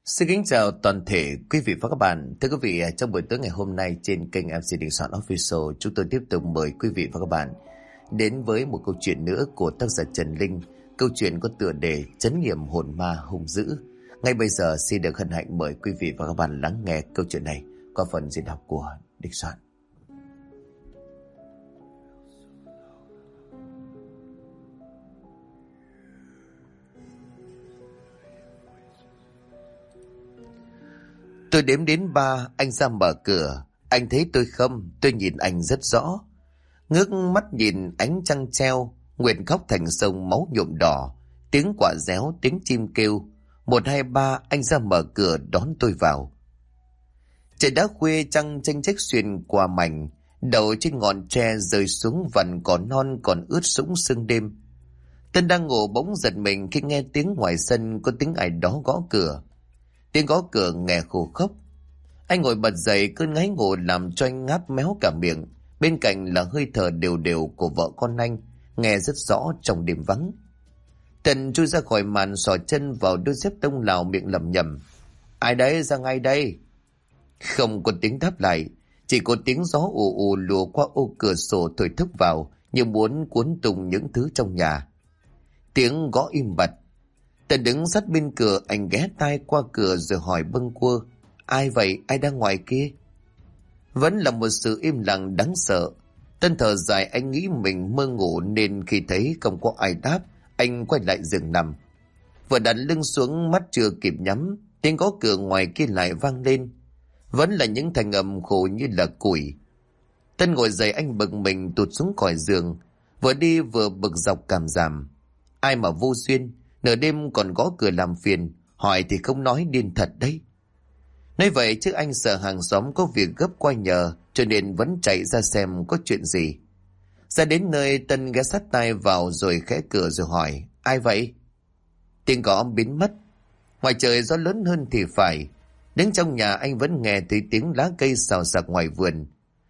Xin kính chào toàn thể quý vị và các bạn. Thưa quý vị, trong buổi tối ngày hôm nay trên kênh MC Đình Soạn Official, chúng tôi tiếp tục mời quý vị và các bạn đến với một câu chuyện nữa của tác giả Trần Linh. Câu chuyện có tựa đề Trấn nghiệm hồn ma hung dữ. Ngay bây giờ xin được hân hạnh mời quý vị và các bạn lắng nghe câu chuyện này qua phần diễn đọc của Đình Soạn. Tôi đếm đến 3, anh ra mở cửa. Anh thấy tôi không? Tôi nhìn anh rất rõ. Ngước mắt nhìn ánh trăng treo, nguyện khóc thành sông máu nhuộm đỏ. Tiếng quả réo, tiếng chim kêu. 1, 2, 3, anh ra mở cửa đón tôi vào. Trời đã khuya, trăng chênh chếch xuyên qua mảnh. Đầu trên ngọn tre rơi xuống vằn cỏ non còn ướt sũng sương đêm. Tân đang ngủ bỗng giật mình khi nghe tiếng ngoài sân có tiếng ai đó gõ cửa. Tiếng gõ cửa nghe khô khốc. Anh ngồi bật dậy, cơn ngáy ngủ làm cho anh ngáp méo cả miệng. Bên cạnh là hơi thở đều đều của vợ con anh, nghe rất rõ trong đêm vắng. Tần chui ra khỏi màn, xỏ chân vào đôi dép tông Lào, miệng lẩm nhẩm: Ai đấy, ra ngay đây. Không có tiếng đáp lại, chỉ có tiếng gió ù ù lùa qua ô cửa sổ thổi thốc vào như muốn cuốn tung những thứ trong nhà. Tiếng gõ im bặt. Tần đứng sát bên cửa, anh ghé tai qua cửa rồi hỏi bâng quơ: Ai vậy, ai đang ngoài kia? Vẫn là một sự im lặng đáng sợ. Tân thở dài, anh nghĩ mình mơ ngủ nên khi thấy không có ai đáp, anh quay lại giường nằm. Vừa đặt lưng xuống, mắt chưa kịp nhắm, tiếng gõ cửa ngoài kia lại vang lên. Vẫn là những thanh âm khổ như là củi. Tân ngồi dậy, anh bực mình tụt xuống khỏi giường, vừa đi vừa bực dọc cảm giảm. Ai mà vô duyên nửa đêm còn gõ cửa làm phiền, hỏi thì không nói, điên thật đấy. Nói vậy chứ anh sợ hàng xóm có việc gấp qua nhờ, cho nên vẫn chạy ra xem có chuyện gì. Ra đến nơi, Tân ghé sát tai vào rồi khẽ cửa rồi hỏi: Ai vậy? Tiếng gõ biến mất. Ngoài trời gió lớn hơn thì phải. Đứng trong nhà anh vẫn nghe thấy tiếng lá cây xào xạc ngoài vườn.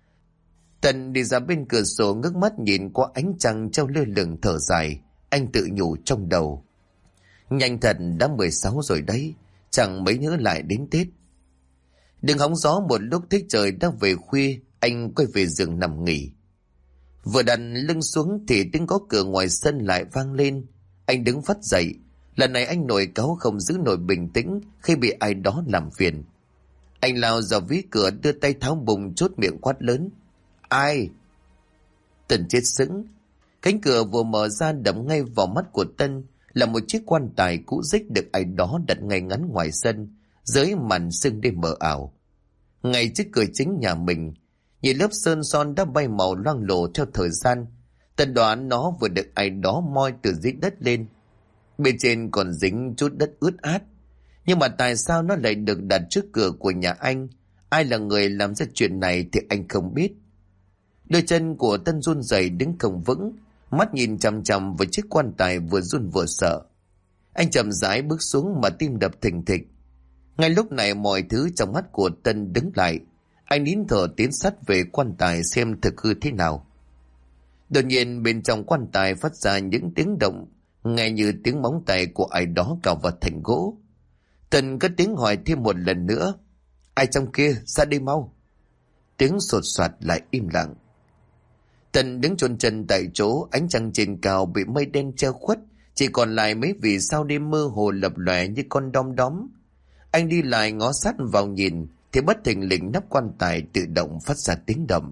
Tân đi ra bên cửa sổ, ngước mắt nhìn qua ánh trăng treo lơ lửng, thở dài. Anh tự nhủ trong đầu: Nhanh thật, đã 16 rồi đấy, chẳng mấy nữa lại đến Tết. Đừng hóng gió một lúc, thấy trời đã về khuya, anh quay về giường nằm nghỉ. Vừa đặt lưng xuống thì tiếng gõ cửa ngoài sân lại vang lên. Anh đứng phắt dậy. Lần này anh nổi cáu không giữ nổi bình tĩnh khi bị ai đó làm phiền. Anh lao vào ví cửa, đưa tay tháo bùng, chốt miệng quát lớn: Ai? Tân chết sững. Cánh cửa vừa mở ra, đập ngay vào mắt của Tân là một chiếc quan tài cũ rích được ai đó đặt ngay ngắn ngoài sân, dưới màn sương đêm mờ ảo. Ngay trước cửa chính nhà mình, nhìn lớp sơn son đã bay màu loang lổ theo thời gian, Tân đoán nó vừa được ai đó moi từ dưới đất lên. Bên trên còn dính chút đất ướt át. Nhưng mà tại sao nó lại được đặt trước cửa của nhà anh? Ai là người làm ra chuyện này thì anh không biết. Đôi chân của Tân run rẩy đứng không vững, mắt nhìn chằm chằm vào chiếc quan tài, vừa run vừa sợ. Anh chậm rãi bước xuống mà tim đập thình thịch. Ngay lúc này mọi thứ trong mắt của Tân đứng lại. Anh nín thở tiến sát về quan tài xem thực hư thế nào. Đột nhiên bên trong quan tài phát ra những tiếng động, nghe như tiếng móng tay của ai đó cào vào thành gỗ. Tân cất tiếng hỏi thêm một lần nữa: Ai trong kia, ra đây mau. Tiếng sột soạt lại im lặng. Tân đứng chôn chân tại chỗ, ánh trăng trên cao bị mây đen che khuất, chỉ còn lại mấy vì sao đêm mơ hồ lập lòe như con đom đóm. Anh đi lại ngó sát vào nhìn thì bất thình lình nắp quan tài tự động phát ra tiếng động.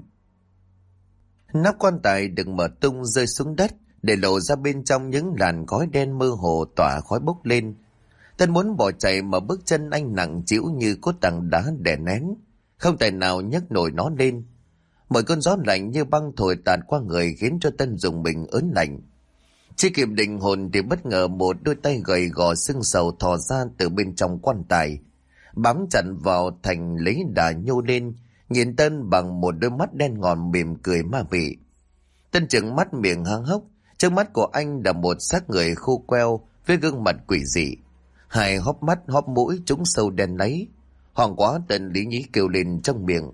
Nắp quan tài được mở tung rơi xuống đất, để lộ ra bên trong những làn khói đen mơ hồ tỏa khói bốc lên. Tân muốn bỏ chạy mà bước chân anh nặng trĩu như có tảng đá đè nén, không tài nào nhấc nổi nó lên. Mỗi cơn gió lạnh như băng thổi tạt qua người khiến cho Tân dùng mình ớn lạnh. Chưa kịp định hồn thì bất ngờ một đôi tay gầy gò sưng sầu thò ra từ bên trong quan tài, bám chặt vào thành lấy đà nhô lên, nhìn Tân bằng một đôi mắt đen ngòm mỉm cười ma mị. Tân trừng mắt miệng há hốc, trước mắt của anh là một xác người khô queo với gương mặt quỷ dị, hai hốc mắt hốc mũi trũng sâu đen láy. Hoảng quá, Tân lý nhí kêu lên trong miệng: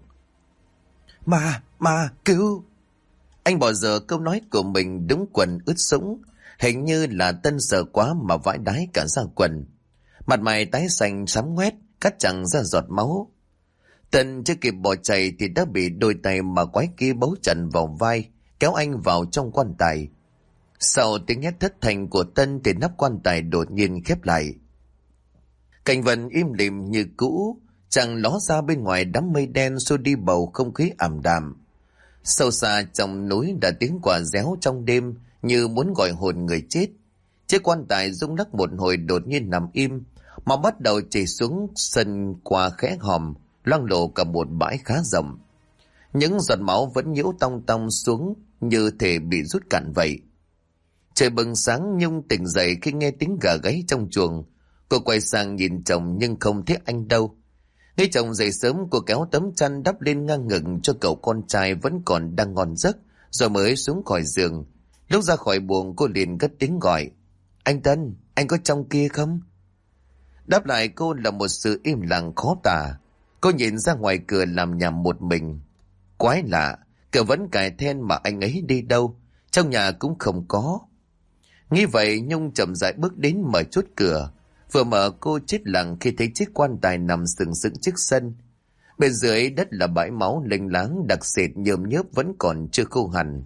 Ma, cứu! Anh bỏ dở câu nói của mình, đúng quần ướt sũng. Hình như là Tân sợ quá mà vãi đái cả ra quần. Mặt mày tái xanh xám ngoét, cắt chẳng ra giọt máu. Tân chưa kịp bỏ chạy thì đã bị đôi tay mà quái kia bấu chặt vào vai, kéo anh vào trong quan tài. Sau tiếng hét thất thanh của Tân thì nắp quan tài đột nhiên khép lại. Cảnh vật im lìm như cũ, chẳng ló ra bên ngoài đám mây đen xua đi bầu không khí ảm đạm. Sâu xa trong núi đã tiếng quả réo trong đêm như muốn gọi hồn người chết. Chiếc quan tài rung lắc một hồi đột nhiên nằm im, mà bắt đầu chảy xuống sân qua khẽ hòm, loang lộ cả một bãi khá rộng. Những giọt máu vẫn nhiễu tong tong xuống như thể bị rút cạn vậy. Trời bừng sáng, Nhung tỉnh dậy khi nghe tiếng gà gáy trong chuồng. Cô quay sang nhìn chồng nhưng không thấy anh đâu. Nghe chồng dậy sớm, cô kéo tấm chăn đắp lên ngang ngực cho cậu con trai vẫn còn đang ngon giấc, rồi mới xuống khỏi giường. Lúc ra khỏi buồng, cô liền cất tiếng gọi: "Anh Tân, anh có trong kia không?" Đáp lại cô là một sự im lặng khó tả. Cô nhìn ra ngoài cửa làm nhảm một mình. Quái lạ, cửa vẫn cài then mà anh ấy đi đâu, trong nhà cũng không có. Nghĩ vậy, Nhung chậm rãi bước đến mở chốt cửa. Vừa mở, cô chết lặng khi thấy chiếc quan tài nằm sừng sững trước sân. Bên dưới đất là bãi máu lênh láng đặc sệt nhờm nhớp vẫn còn chưa khô hẳn.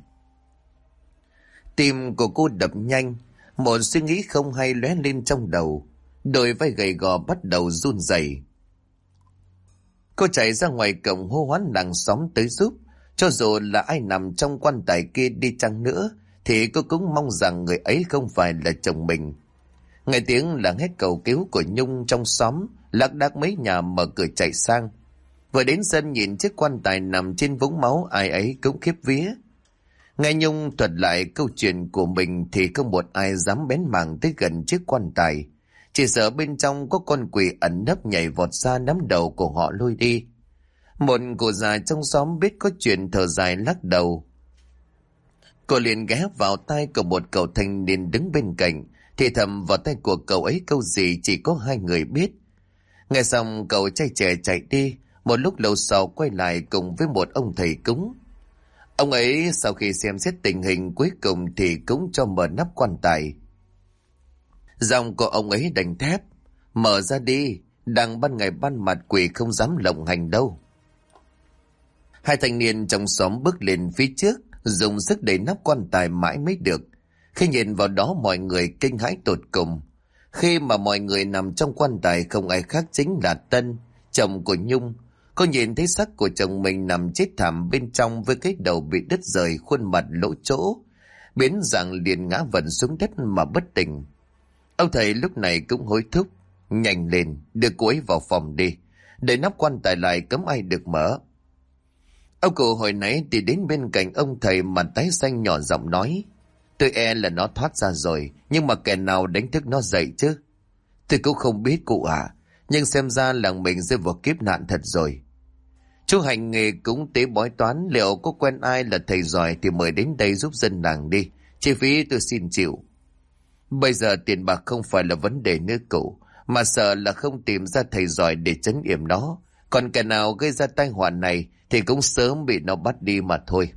Tim của cô đập nhanh, một suy nghĩ không hay lóe lên trong đầu. Đôi vai gầy gò bắt đầu run rẩy. Cô chạy ra ngoài cổng hô hoán làng xóm tới giúp. Cho dù là ai nằm trong quan tài kia đi chăng nữa thì cô cũng mong rằng người ấy không phải là chồng mình. Nghe tiếng là hét cầu cứu của Nhung trong xóm, lác đác mấy nhà mở cửa chạy sang. Vừa đến sân nhìn chiếc quan tài nằm trên vũng máu, ai ấy cũng khiếp vía. Nghe Nhung thuật lại câu chuyện của mình thì không một ai dám bén mảng tới gần chiếc quan tài. Chỉ sợ bên trong có con quỷ ẩn nấp nhảy vọt ra nắm đầu của họ lôi đi. Một cụ già trong xóm biết có chuyện thở dài lắc đầu. Cô liền ghé vào tai của một cậu thanh niên đứng bên cạnh, thì thầm vào tay của cậu ấy câu gì chỉ có hai người biết. Nghe xong cậu trai trẻ chạy đi, một lúc lâu sau quay lại cùng với một ông thầy cúng. Ông ấy sau khi xem xét tình hình cuối cùng thì cũng cho mở nắp quan tài. Giọng của ông ấy đành thép: "Mở ra đi, đằng ban ngày ban mặt quỷ không dám lộng hành đâu." Hai thanh niên trong xóm bước lên phía trước, dùng sức đẩy nắp quan tài mãi mới được. Khi nhìn vào đó, mọi người kinh hãi tột cùng. Khi mà mọi người nằm trong quan tài không ai khác chính là Tân, chồng của Nhung. Cô nhìn thấy xác của chồng mình nằm chết thảm bên trong với cái đầu bị đứt rời, khuôn mặt lỗ chỗ, biến dạng liền ngã vật xuống đất mà bất tỉnh. Ông thầy lúc này cũng hối thúc: "Nhanh lên, đưa cô ấy vào phòng đi, để nắp quan tài lại, cấm ai được mở." Ông cụ hồi nãy thì đến bên cạnh ông thầy mà tái xanh nhỏ giọng nói: "Tôi e là nó thoát ra rồi, nhưng mà kẻ nào đánh thức nó dậy chứ?" "Tôi cũng không biết cụ ạ, nhưng xem ra làng mình rơi vào kiếp nạn thật rồi. Chú hành nghề cũng tế bói toán, liệu có quen ai là thầy giỏi thì mời đến đây giúp dân làng đi, chi phí tôi xin chịu." "Bây giờ tiền bạc không phải là vấn đề nữa cụ, mà sợ là không tìm ra thầy giỏi để trấn yểm nó. Còn kẻ nào gây ra tai họa này thì cũng sớm bị nó bắt đi mà thôi."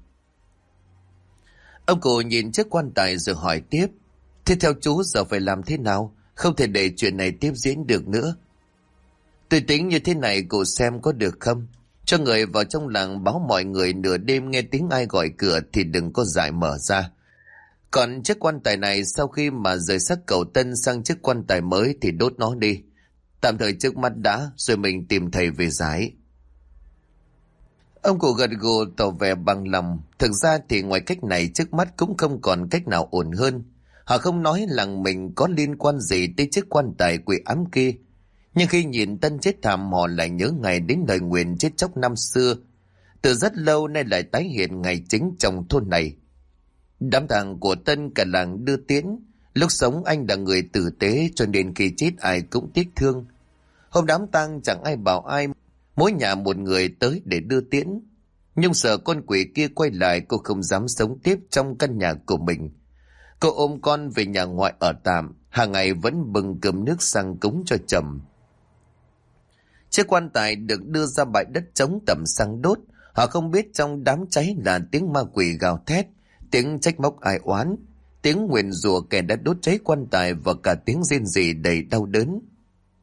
Ông cụ nhìn chiếc quan tài rồi hỏi tiếp: "Thế theo chú giờ phải làm thế nào? Không thể để chuyện này tiếp diễn được nữa." "Tôi tính như thế này, cụ xem có được không? Cho người vào trong làng báo mọi người nửa đêm nghe tiếng ai gọi cửa thì đừng có dại mở ra. Còn chiếc quan tài này sau khi mà rời xác cậu Tân sang chiếc quan tài mới thì đốt nó đi. Tạm thời trước mắt đã, rồi mình tìm thầy về giải." Ông cụ gật gù tỏ vẻ bằng lòng. Thực ra thì ngoài cách này trước mắt cũng không còn cách nào ổn hơn. Họ không nói làng mình có liên quan gì tới chiếc quan tài quỷ ám kia, nhưng khi nhìn Tân chết thảm họ lại nhớ ngày đến lời nguyền chết chóc năm xưa. Từ rất lâu nay lại tái hiện ngày chính trong thôn này. Đám tang của Tân cả làng đưa tiễn. Lúc sống anh là người tử tế cho nên khi chết ai cũng tiếc thương. Hôm đám tang chẳng ai bảo ai, mỗi nhà một người tới để đưa tiễn. Nhưng sợ con quỷ kia quay lại, cô không dám sống tiếp trong căn nhà của mình. Cô ôm con về nhà ngoại ở tạm, hàng ngày vẫn bưng cơm nước sang cúng cho chồng. Chiếc quan tài được đưa ra bãi đất trống tầm xăng đốt. Họ không biết trong đám cháy là tiếng ma quỷ gào thét, tiếng trách móc ai oán, tiếng nguyền rủa kẻ đã đốt cháy quan tài và cả tiếng rên rỉ đầy đau đớn.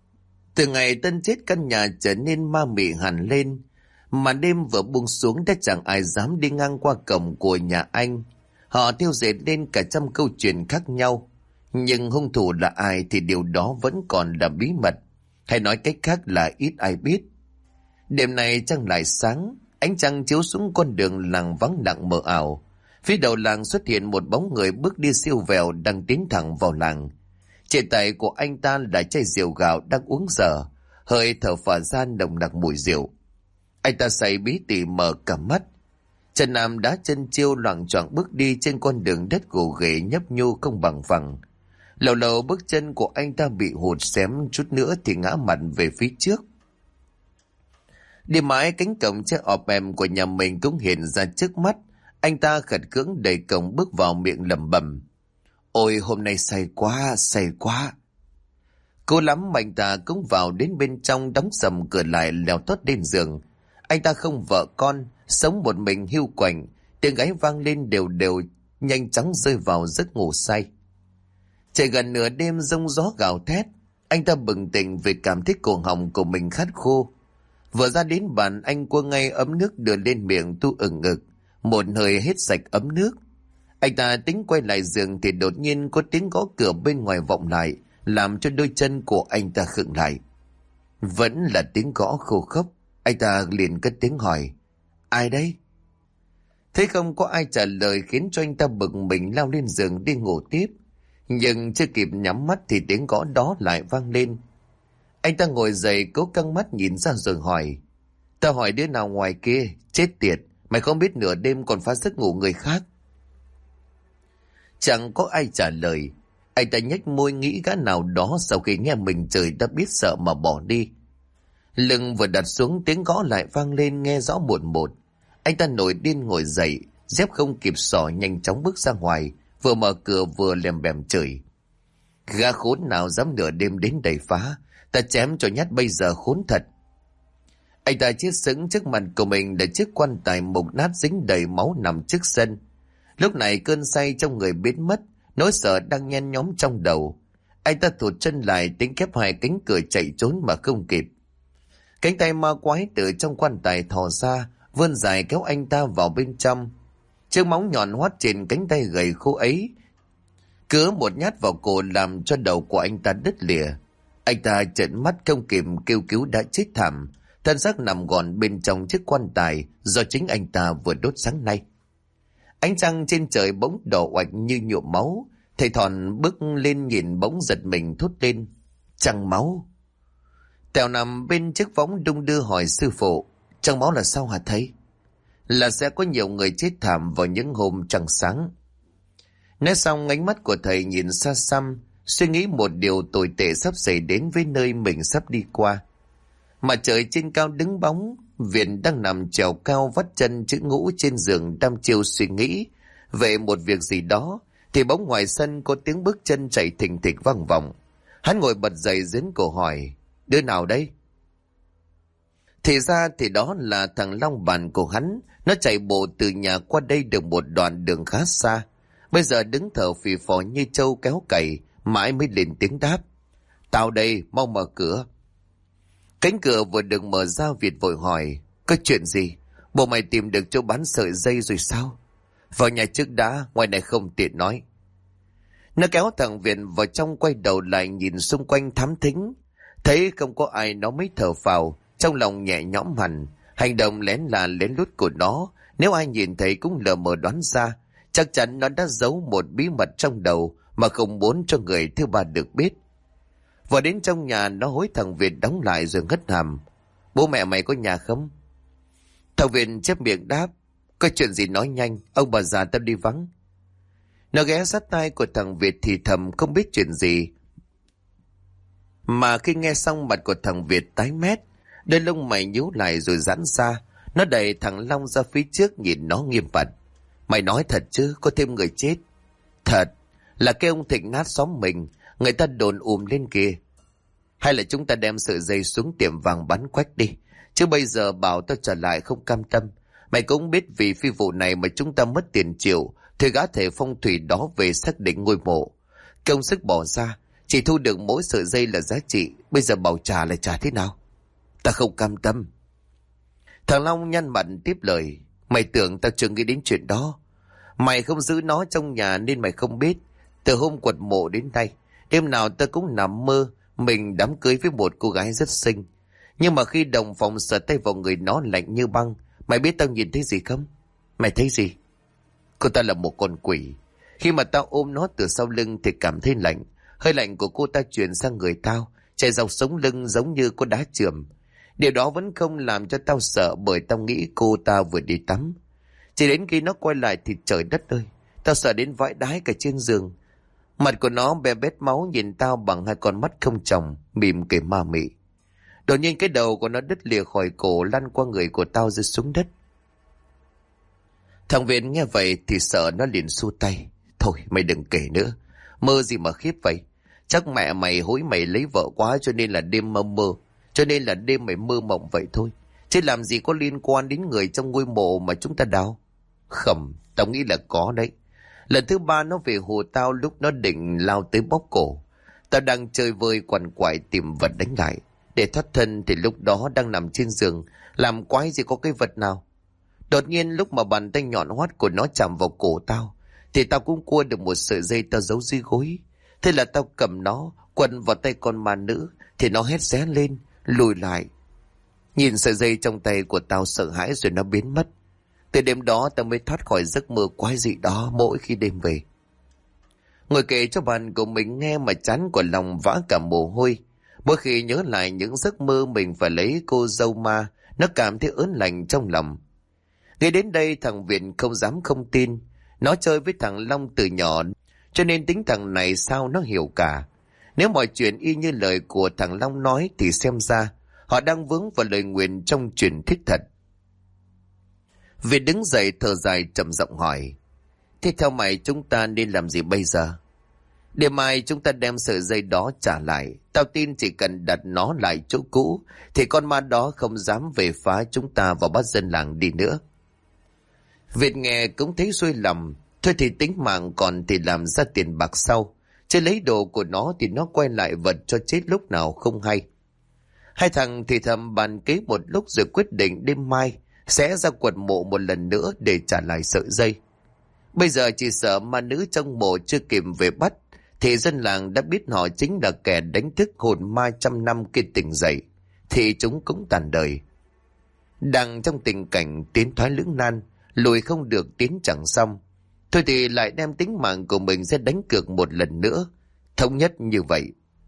Từ ngày Tân chết, căn nhà trở nên ma mị hẳn lên. Mà đêm vừa buông xuống đã chẳng ai dám đi ngang qua cổng của nhà anh. Họ thêu dệt lên cả trăm câu chuyện khác nhau. Nhưng hung thủ là ai thì điều đó vẫn còn là bí mật. Hay nói cách khác là ít ai biết. Đêm nay trăng lại sáng, ánh trăng chiếu xuống con đường làng vắng lặng mờ ảo. Phía đầu làng xuất hiện một bóng người bước đi siêu vẹo đang tiến thẳng vào làng. Trên tay của anh ta là chai rượu gạo đang uống dở, hơi thở phả ra nồng nặc mùi rượu. Anh ta say bí tỉ mở cả mắt. Trần Nam đá chân chiêu loạng choạng bước đi trên con đường đất gồ ghề nhấp nhô không bằng phẳng. Lâu lâu bước chân của anh ta bị hụt xém, chút nữa thì ngã mặt về phía trước. Đi mãi cánh cổng che ọp em của nhà mình cũng hiện ra trước mắt. Anh ta khật cưỡng đẩy cổng bước vào, miệng lẩm bẩm: Ôi hôm nay say quá, say quá. Cố lắm anh ta cũng vào đến bên trong, đóng sầm cửa lại, leo tót lên giường. Anh ta không vợ con, sống một mình hiu quạnh. Tiếng gáy vang lên đều đều, nhanh chóng rơi vào giấc ngủ say. Trời gần nửa đêm, giông gió gào thét. Anh ta bừng tỉnh vì cảm thấy cổ họng của mình khát khô. Vừa ra đến bàn, anh cua ngay ấm nước đưa lên miệng tu ừng ực, một hơi hết sạch ấm nước. Anh ta tính quay lại giường thì đột nhiên có tiếng gõ cửa bên ngoài vọng lại, làm cho đôi chân của anh ta khựng lại. Vẫn là tiếng gõ khô khốc. Anh ta liền cất tiếng hỏi: Ai đấy? Thấy không có ai trả lời khiến cho anh ta bực mình lao lên giường đi ngủ tiếp. Nhưng chưa kịp nhắm mắt thì tiếng gõ đó lại vang lên. Anh ta ngồi dậy, cố căng mắt nhìn ra rồi hỏi: Tao hỏi đứa nào ngoài kia? Chết tiệt, mày không biết nửa đêm còn phá giấc ngủ người khác. Chẳng có ai trả lời. Anh ta nhếch môi nghĩ gã nào đó sau khi nghe mình chửi đã biết sợ mà bỏ đi. Lưng vừa đặt xuống, tiếng gõ lại vang lên nghe rõ một một. Anh ta nổi điên ngồi dậy, dép không kịp xỏ nhanh chóng bước ra ngoài, vừa mở cửa vừa lèm bèm chửi: Gã khốn nào dám nửa đêm đến đây phá, ta chém cho nhát bây giờ khốn thật. Anh ta chết sững trước mặt của mình là chiếc quan tài mục nát dính đầy máu nằm trước sân. Lúc này cơn say trong người biến mất, nỗi sợ đang nhen nhóm trong đầu. Anh ta thụt chân lại, tính khép hai cánh cửa chạy trốn mà không kịp. Cánh tay ma quái từ trong quan tài thò ra, vươn dài kéo anh ta vào bên trong. Chiếc móng nhọn hoắt trên cánh tay gầy khô ấy, cứ một nhát vào cổ làm cho đầu của anh ta đứt lìa. Anh ta trợn mắt không kịp kêu cứu đã chết thảm, thân xác nằm gọn bên trong chiếc quan tài do chính anh ta vừa đốt sáng nay. Ánh trăng trên trời bỗng đỏ oạch như nhuộm máu. Thầy Thòn bước lên nhìn bỗng giật mình thốt lên: Trăng máu. Tèo nằm bên chiếc võng đung đưa hỏi sư phụ: Trăng máu là sao hả thầy? Là sẽ có nhiều người chết thảm vào những hôm trăng sáng. Nói xong, ánh mắt của thầy nhìn xa xăm, suy nghĩ một điều tồi tệ sắp xảy đến với nơi mình sắp đi qua. Mà trời trên cao đứng bóng, Việt đang nằm trèo cao vắt chân chữ ngũ trên giường đăm chiêu suy nghĩ về một việc gì đó, thì bỗng ngoài sân có tiếng bước chân chạy thình thịch vang vọng. Hắn ngồi bật dậy giương cổ hỏi: Đứa nào đây? Thì ra thì đó là thằng Long bạn của hắn. Nó chạy bộ từ nhà qua đây được một đoạn đường khá xa, bây giờ đứng thở phì phò như trâu kéo cày, mãi mới lên tiếng đáp: Tao đây, mau mở cửa. Cánh cửa vừa được mở ra, Việt vội hỏi: Có chuyện gì? Bộ mày tìm được chỗ bán sợi dây rồi sao? Vào nhà trước đã, ngoài này không tiện nói. Nó kéo thằng Việt vào trong, quay đầu lại nhìn xung quanh thám thính. Thấy không có ai, nó mới thở phào, trong lòng nhẹ nhõm hẳn. Hành động lén là lén lút của nó, nếu ai nhìn thấy cũng lờ mờ đoán ra. Chắc chắn nó đã giấu một bí mật trong đầu mà không muốn cho người thứ ba được biết. Vào đến trong nhà, nó hối thằng Việt đóng lại rồi ngất hàm: Bố mẹ mày có nhà không? Thằng Việt chép miệng đáp: Có chuyện gì nói nhanh, ông bà già tao đi vắng. Nó ghé sát tai của thằng Việt thì thầm không biết chuyện gì. Mà khi nghe xong, mặt của thằng Việt tái mét, đôi lông mày nhíu lại rồi giãn ra. Nó đẩy thằng Long ra phía trước, nhìn nó nghiêm mặt: Mày nói thật chứ, có thêm người chết? Thật, là cái ông Thịnh nát xóm mình, người ta đồn lên kia. Hay là chúng ta đem sợi dây xuống tiệm vàng bán quách đi, chứ bây giờ bảo tao trở lại không cam tâm. Mày cũng biết vì phi vụ này mà chúng ta mất tiền triệu, thì gã thể phong thủy đó về xác định ngôi mộ. Công sức bỏ ra, Chỉ thu được mỗi sợi dây là giá trị, bây giờ bảo trả lại trả thế nào? Ta không cam tâm. Thằng Long nhăn mặt tiếp lời. Mày tưởng tao chưa nghĩ đến chuyện đó. Mày không giữ nó trong nhà nên mày không biết. Từ hôm quật mộ đến nay, đêm nào tao cũng nằm mơ mình đám cưới với một cô gái rất xinh. Nhưng mà khi đồng phòng sờ tay vào người nó lạnh như băng. Mày biết tao nhìn thấy gì không? Mày thấy gì? Cô ta là một con quỷ. Khi mà tao ôm nó từ sau lưng thì cảm thấy lạnh. Hơi lạnh của cô ta truyền sang người tao, chạy dọc sống lưng giống như có đá chườm. Điều đó vẫn không làm cho tao sợ, bởi tao nghĩ cô ta vừa đi tắm. Chỉ đến khi nó quay lại thì trời đất ơi, tao sợ đến vãi đái cả trên giường. Mặt của nó bè bét máu nhìn tao bằng hai con mắt không tròng, mỉm cười ma mị. Đột nhiên cái đầu của nó đứt lìa khỏi cổ, lăn qua người của tao rơi xuống đất. Thằng Viện nghe vậy thì sợ, nó liền xua tay. Thôi mày đừng kể nữa, mơ gì mà khiếp vậy. Chắc mẹ mày hối mày lấy vợ quá cho nên là đêm mơ, cho nên là đêm mày mơ mộng vậy thôi. Chứ làm gì có liên quan đến người trong ngôi mộ mà chúng ta đào. Khẩm, tao nghĩ là có đấy. Lần thứ 3 nó về hù tao lúc nó định lao tới bóp cổ. Tao đang chơi vơi quằn quại tìm vật đánh lại. Để thoát thân thì lúc đó đang nằm trên giường, làm quái gì có cái vật nào. Đột nhiên lúc mà bàn tay nhọn hoắt của nó chạm vào cổ tao, thì tao cũng cua được một sợi dây tao giấu dưới gối. Thế là tao cầm nó quần vào tay con ma nữ, thì nó hét ré lên, lùi lại. Nhìn sợi dây trong tay của tao sợ hãi rồi nó biến mất. Từ đêm đó tao mới thoát khỏi giấc mơ quái dị đó mỗi khi đêm về. Ngồi kể cho bạn của mình nghe mà chán của lòng vã cả mồ hôi. Mỗi khi nhớ lại những giấc mơ mình phải lấy cô dâu ma, nó cảm thấy ớn lạnh trong lòng. Ngay đến đây thằng Viện không dám không tin. Nó chơi với thằng Long từ nhỏ, cho nên tính thằng này sao nó hiểu cả. Nếu mọi chuyện y như lời của thằng Long nói thì xem ra họ đang vướng vào lời nguyền trong truyền thuyết thật. Viện đứng dậy thở dài trầm giọng hỏi. Thế theo mày chúng ta nên làm gì bây giờ? Đêm mai chúng ta đem sợi dây đó trả lại. Tao tin chỉ cần đặt nó lại chỗ cũ thì con ma đó không dám về phá chúng ta và bắt dân làng đi nữa. Việt nghe cũng thấy xuôi lòng. Thôi thì tính mạng còn thì làm ra tiền bạc sau, chứ lấy đồ của nó thì nó quay lại vật cho chết lúc nào không hay. Hai thằng thì thầm bàn kế một lúc rồi quyết định đêm mai sẽ ra quật mộ một lần nữa để trả lại sợi dây. Bây giờ chỉ sợ ma nữ trong mộ chưa kịp về bắt thì dân làng đã biết họ chính là kẻ đánh thức hồn ma trăm năm kia tỉnh dậy, thì chúng cũng tàn đời. Đang trong tình cảnh tiến thoái lưỡng nan, lùi không được tiến chẳng xong, thôi thì lại đem tính mạng của mình ra đánh cược một lần nữa, thống nhất như vậy.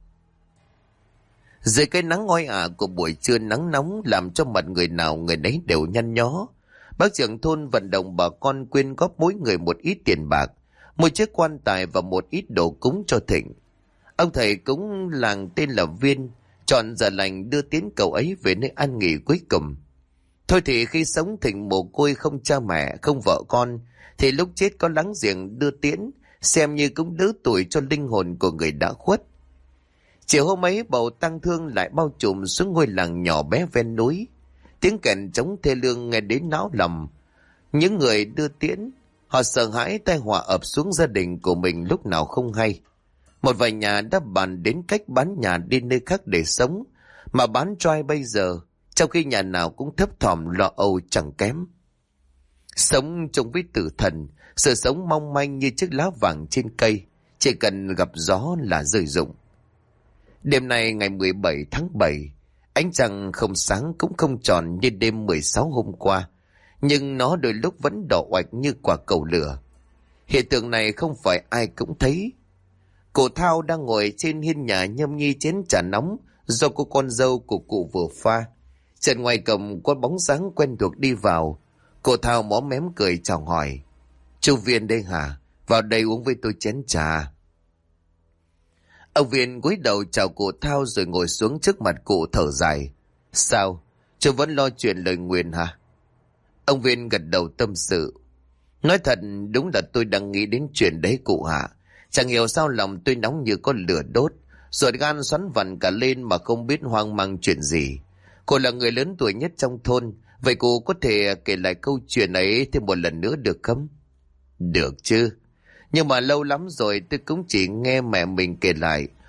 Dưới cái nắng oi ả của buổi trưa nắng nóng làm cho mặt người nào người nấy đều nhăn nhó. Bác trưởng thôn vận động bà con quyên góp mỗi người một ít tiền bạc, một chiếc quan tài và một ít đồ cúng cho Thịnh. Ông thầy cúng làng tên là Viên chọn giờ lành đưa tiến cậu ấy về nơi an nghỉ cuối cùng. Thôi thì khi sống Thịnh mồ côi không cha mẹ không vợ con, thì lúc chết có láng giềng đưa tiễn, xem như cũng đỡ tuổi cho linh hồn của người đã khuất. Chiều hôm ấy bầu tang thương lại bao trùm xuống ngôi làng nhỏ bé ven núi. Tiếng kèn trống thê lương nghe đến náo lòng. Những người đưa tiễn, họ sợ hãi tai họa ập xuống gia đình của mình lúc nào không hay. Một vài nhà đã bàn đến cách bán nhà đi nơi khác để sống, mà bán trai bây giờ, trong khi nhà nào cũng thấp thỏm lo âu chẳng kém. Sống chung với tử thần, sự sống mong manh như chiếc lá vàng trên cây, chỉ cần gặp gió là rơi rụng. Đêm nay ngày 17 tháng 7, ánh trăng không sáng cũng không tròn như đêm 16 hôm qua, nhưng nó đôi lúc vẫn đỏ oạch như quả cầu lửa. Hiện tượng này không phải ai cũng thấy. Cô Thao đang ngồi trên hiên nhà nhâm nhi chén trà nóng do cô con dâu của cụ vừa pha. Chợt ngoài cổng có bóng dáng quen thuộc đi vào. Cô Thao móm mém cười chào hỏi. Chú Viên đây hả? Vào đây uống với tôi chén trà. Ông Viên cúi đầu chào cụ Thao rồi ngồi xuống trước mặt cụ thở dài. Sao? Chú vẫn lo chuyện lời nguyền hả? Ông Viên gật đầu tâm sự. Nói thật đúng là tôi đang nghĩ đến chuyện đấy cụ hạ. Chẳng hiểu sao lòng tôi nóng như có lửa đốt, ruột gan xoắn vặn cả lên mà không biết hoang mang chuyện gì. Cô là người lớn tuổi nhất trong thôn, vậy cô có thể kể lại câu chuyện ấy thêm một lần nữa được không? Được chứ, nhưng mà lâu lắm rồi tôi cũng chỉ nghe mẹ mình kể lại,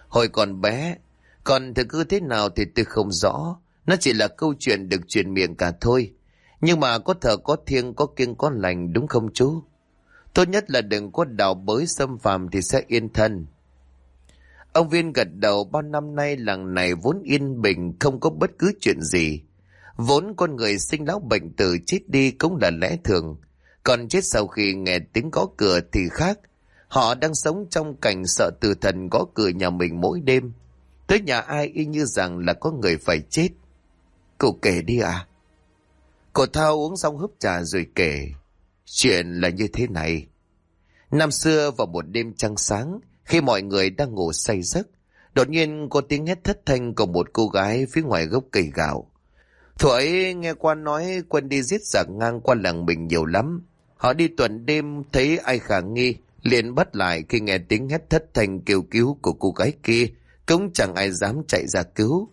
Hồi còn bé, còn thực hư thế nào thì tôi không rõ. Nó chỉ là câu chuyện được truyền miệng cả thôi. Nhưng mà có thờ có thiêng, có kiêng có lành, đúng không chú? Tốt nhất là đừng có đào bới xâm phạm thì sẽ yên thân. Ông Viên gật đầu. Bao năm nay làng này vốn yên bình, không có bất cứ chuyện gì. Vốn con người sinh lão bệnh tử, chết đi cũng là lẽ thường. Còn chết sau khi nghe tiếng gõ cửa thì khác. Họ đang sống trong cảnh sợ tử thần gõ cửa nhà mình mỗi đêm. Tới nhà ai y như rằng là có người phải chết. Cậu kể đi à? Cô Thao uống xong húp trà rồi kể. Chuyện là như thế này. Năm xưa vào một đêm trăng sáng, khi mọi người đang ngủ say giấc, đột nhiên có tiếng hét thất thanh của một cô gái phía ngoài gốc cây gạo. Thuở ấy nghe quan nói quân đi giết giặc ngang qua làng mình nhiều lắm. Họ đi tuần đêm thấy ai khả nghi, liền bắt lại. Khi nghe tiếng hét thất thanh kêu cứu của cô gái kia, cũng chẳng ai dám chạy ra cứu.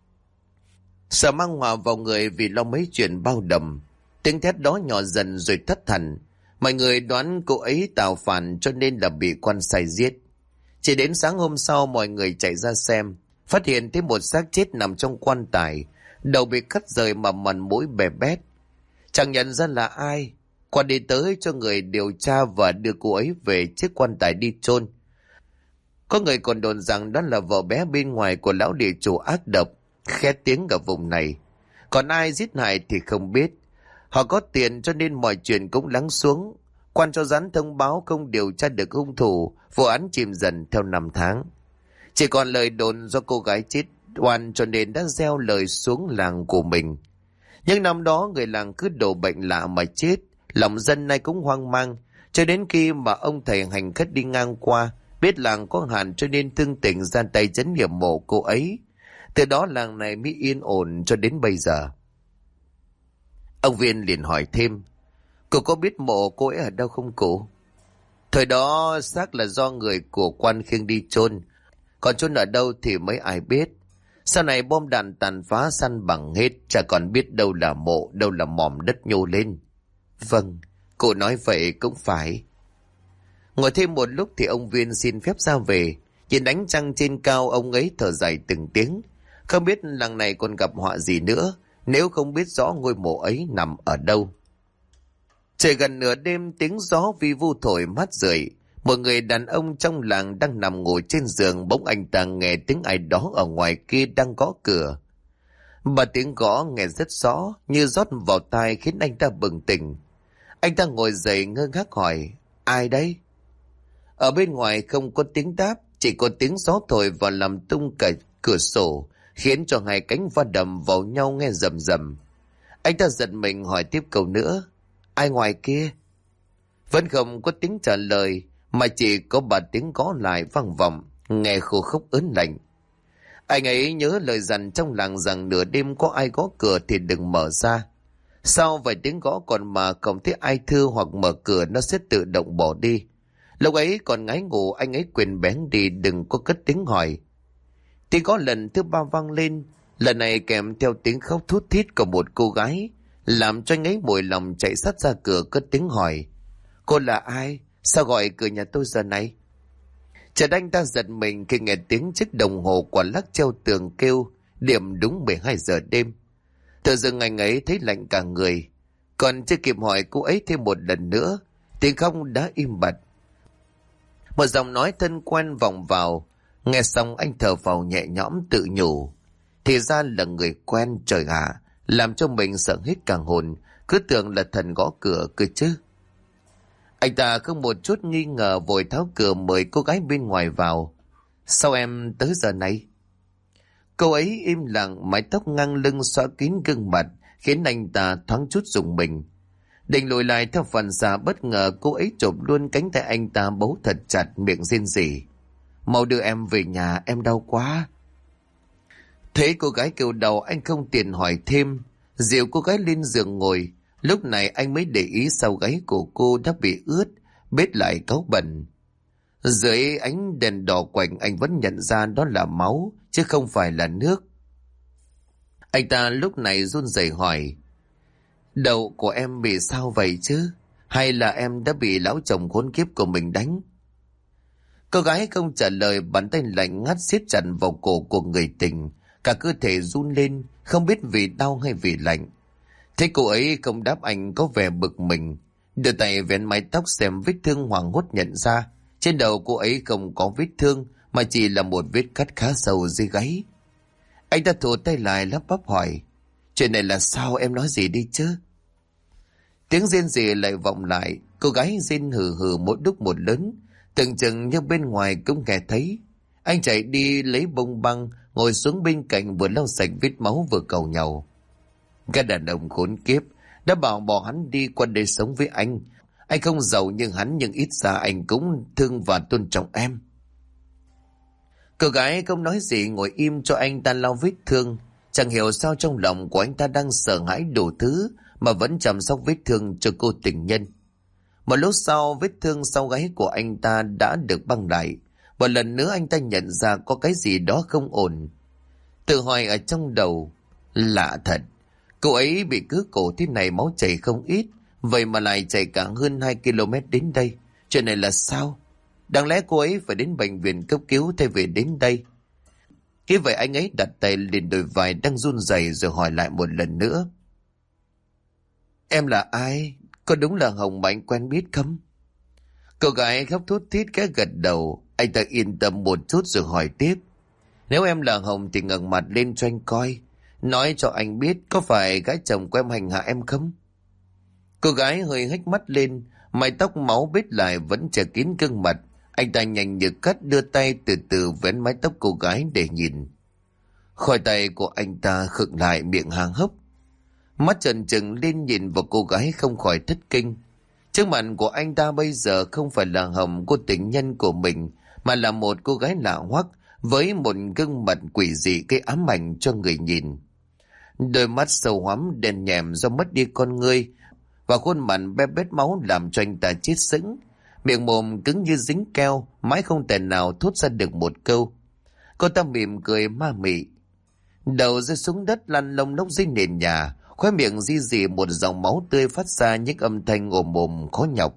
Sợ mang họa vào người vì lo mấy chuyện bao đầm. Tiếng thét đó nhỏ dần rồi thất thần. Mọi người đoán cô ấy tạo phản cho nên là bị quan sai giết. Chỉ đến sáng hôm sau mọi người chạy ra xem, phát hiện thấy một xác chết nằm trong quan tài, đầu bị cắt rời mà mặt mũi bè bét. Chẳng nhận ra là ai. Quan đi tới cho người điều tra và đưa cô ấy về chiếc quan tài đi chôn. Có người còn đồn rằng đó là vợ bé bên ngoài của lão địa chủ ác độc, khét tiếng ở vùng này. Còn ai giết hại thì không biết. Họ có tiền cho nên mọi chuyện cũng lắng xuống. Quan cho dán thông báo không điều tra được hung thủ, vụ án chìm dần theo năm tháng. Chỉ còn lời đồn do cô gái chết oan cho nên đã gieo lời xuống làng của mình. Nhưng năm đó người làng cứ đổ bệnh lạ mà chết, lòng dân nay cũng hoang mang. Cho đến khi mà ông thầy hành khất đi ngang qua, biết làng có hạn cho nên thương tình ra tay trấn hiểm mộ cô ấy. Từ đó làng này mới yên ổn cho đến bây giờ. Ông Viên liền hỏi thêm, cô có biết mộ cô ấy ở đâu không cụ? Thời đó xác là do người của quan khiêng đi chôn, còn chôn ở đâu thì mấy ai biết. Sau này bom đạn tàn phá săn bằng hết, chả còn biết đâu là mộ, đâu là mỏm đất nhô lên. Vâng, cụ nói vậy cũng phải. Ngồi thêm một lúc thì ông Viên xin phép ra về. Nhìn ánh trăng trên cao, ông ấy thở dài từng tiếng. Không biết làng này còn gặp họa gì nữa, nếu không biết rõ ngôi mộ ấy nằm ở đâu. Trời gần nửa đêm, tiếng gió vi vu thổi mát rượi. Một người đàn ông trong làng đang nằm ngủ trên giường, bỗng anh ta nghe tiếng ai đó ở ngoài kia đang gõ cửa. Mà tiếng gõ nghe rất rõ, như rót vào tai khiến anh ta bừng tỉnh. Anh ta ngồi dậy ngơ ngác hỏi, ai đấy? Ở bên ngoài không có tiếng đáp, chỉ có tiếng gió thổi vào làm tung cả cửa sổ, khiến cho hai cánh va đầm vào nhau nghe rầm rầm. Anh ta giật mình hỏi tiếp câu nữa, ai ngoài kia? Vẫn không có tiếng trả lời, mà chỉ có ba tiếng gõ lại vang vọng, nghe khô khốc ớn lạnh. Anh ấy nhớ lời dặn trong làng rằng nửa đêm có ai gõ cửa thì đừng mở ra. Sau vài tiếng gõ còn mà không thấy ai thư hoặc mở cửa, nó sẽ tự động bỏ đi. Lúc ấy còn ngái ngủ, anh ấy quyền bén đi đừng có cất tiếng hỏi. Tiếng gõ lần thứ ba vang lên, lần này kèm theo tiếng khóc thút thít của một cô gái, làm cho anh ấy bồi lòng chạy sát ra cửa cất tiếng hỏi, cô là ai? Sao gọi cửa nhà tôi giờ này? Chợt anh ta giật mình khi nghe tiếng chiếc đồng hồ quả lắc treo tường kêu điểm đúng 12 giờ đêm. Tự dưng anh ấy thấy lạnh cả người. Còn chưa kịp hỏi cô ấy thêm một lần nữa, tiếng khóc đã im bặt. Một giọng nói thân quen vọng vào. Nghe xong anh thở phào nhẹ nhõm tự nhủ, thì ra là người quen trời ạ, làm cho mình sợ hết cả hồn, cứ tưởng là thần gõ cửa cơ chứ. Anh ta không một chút nghi ngờ vội tháo cửa mời cô gái bên ngoài vào. Sao em tới giờ này? Cô ấy im lặng, mái tóc ngang lưng xõa kín gương mặt, khiến anh ta thoáng chút rùng mình. Định lùi lại theo phản xạ, bất ngờ cô ấy chộp luôn cánh tay anh ta bấu thật chặt, miệng rên rỉ. Mau đưa em về nhà, em đau quá. Thấy cô gái kêu đau, anh không tiện hỏi thêm, dìu cô gái lên giường ngồi. Lúc này anh mới để ý sau gáy của cô đã bị ướt, bết lại cáu bẩn. Dưới ánh đèn đỏ quạnh anh vẫn nhận ra đó là máu, chứ không phải là nước. Anh ta lúc này run rẩy hỏi, đầu của em bị sao vậy chứ? Hay là em đã bị lão chồng khốn kiếp của mình đánh? Cô gái không trả lời, bàn tay lạnh ngắt siết chặt vào cổ của người tình. Cả cơ thể run lên, không biết vì đau hay vì lạnh. Thấy cô ấy không đáp, anh có vẻ bực mình. Đưa tay vén mái tóc xem vết thương, hoảng hốt nhận ra trên đầu cô ấy không có vết thương, mà chỉ là một vết cắt khá sâu dưới gáy. Anh ta thủ tay lại, lắp bắp hỏi: chuyện này là sao, em nói gì đi chứ? Tiếng rên rỉ lại vọng lại. Cô gái rên hừ hừ mỗi lúc một lớn, tưởng chừng như bên ngoài cũng nghe thấy. Anh chạy đi lấy bông băng, ngồi xuống bên cạnh, vừa lau sạch vết máu vừa cầu nhau: cái đàn ông khốn kiếp, đã bảo bỏ hắn đi qua đây sống với anh. Anh không giàu như hắn, nhưng ít ra anh cũng thương và tôn trọng em. Cô gái không nói gì, ngồi im cho anh ta lau vết thương. Chẳng hiểu sao trong lòng của anh ta đang sợ hãi đủ thứ, mà vẫn chăm sóc vết thương cho cô tình nhân. Một lúc sau, vết thương sau gáy của anh ta đã được băng lại. Một lần nữa anh ta nhận ra có cái gì đó không ổn. Tự hỏi ở trong đầu: lạ thật, cô ấy bị cứa cổ thế này, máu chảy không ít, vậy mà lại chạy cả hơn 2 km đến đây. Chuyện này là sao? Đáng lẽ cô ấy phải đến bệnh viện cấp cứu thay vì đến đây. Khi vậy anh ấy đặt tay lên đôi vai đang run rẩy, rồi hỏi lại một lần nữa: em là ai? Có đúng là Hồng mà anh quen biết không? Cô gái khóc thút thít cái gật đầu. Anh ta yên tâm một chút rồi hỏi tiếp: nếu em là Hồng thì ngẩng mặt lên cho anh coi, nói cho anh biết có phải gái chồng của em hành hạ em không? Cô gái hơi hếch mắt lên, mái tóc máu bết lại vẫn che kín gương mặt. Anh ta nhanh như cắt đưa tay từ từ vén mái tóc cô gái để nhìn. Khỏi tay của anh ta khựng lại, miệng há hốc, mắt trần trừng lên nhìn vào cô gái, không khỏi thất kinh. Trước mặt của anh ta bây giờ không phải là Hồng, cô tình nhân của mình, mà là một cô gái lạ hoắc với một gương mặt quỷ dị gây ám ảnh cho người nhìn. Đôi mắt sâu hoắm đen nhèm do mất đi con ngươi, và khuôn mặt be bết máu làm cho anh ta chết sững. Miệng mồm cứng như dính keo, mãi không thể nào thốt ra được một câu. Cô ta mỉm cười ma mị, đầu rơi xuống đất lăn lông lốc dưới nền nhà, khóe miệng ri rỉ một dòng máu tươi, phát ra những âm thanh ồm ồm khó nhọc.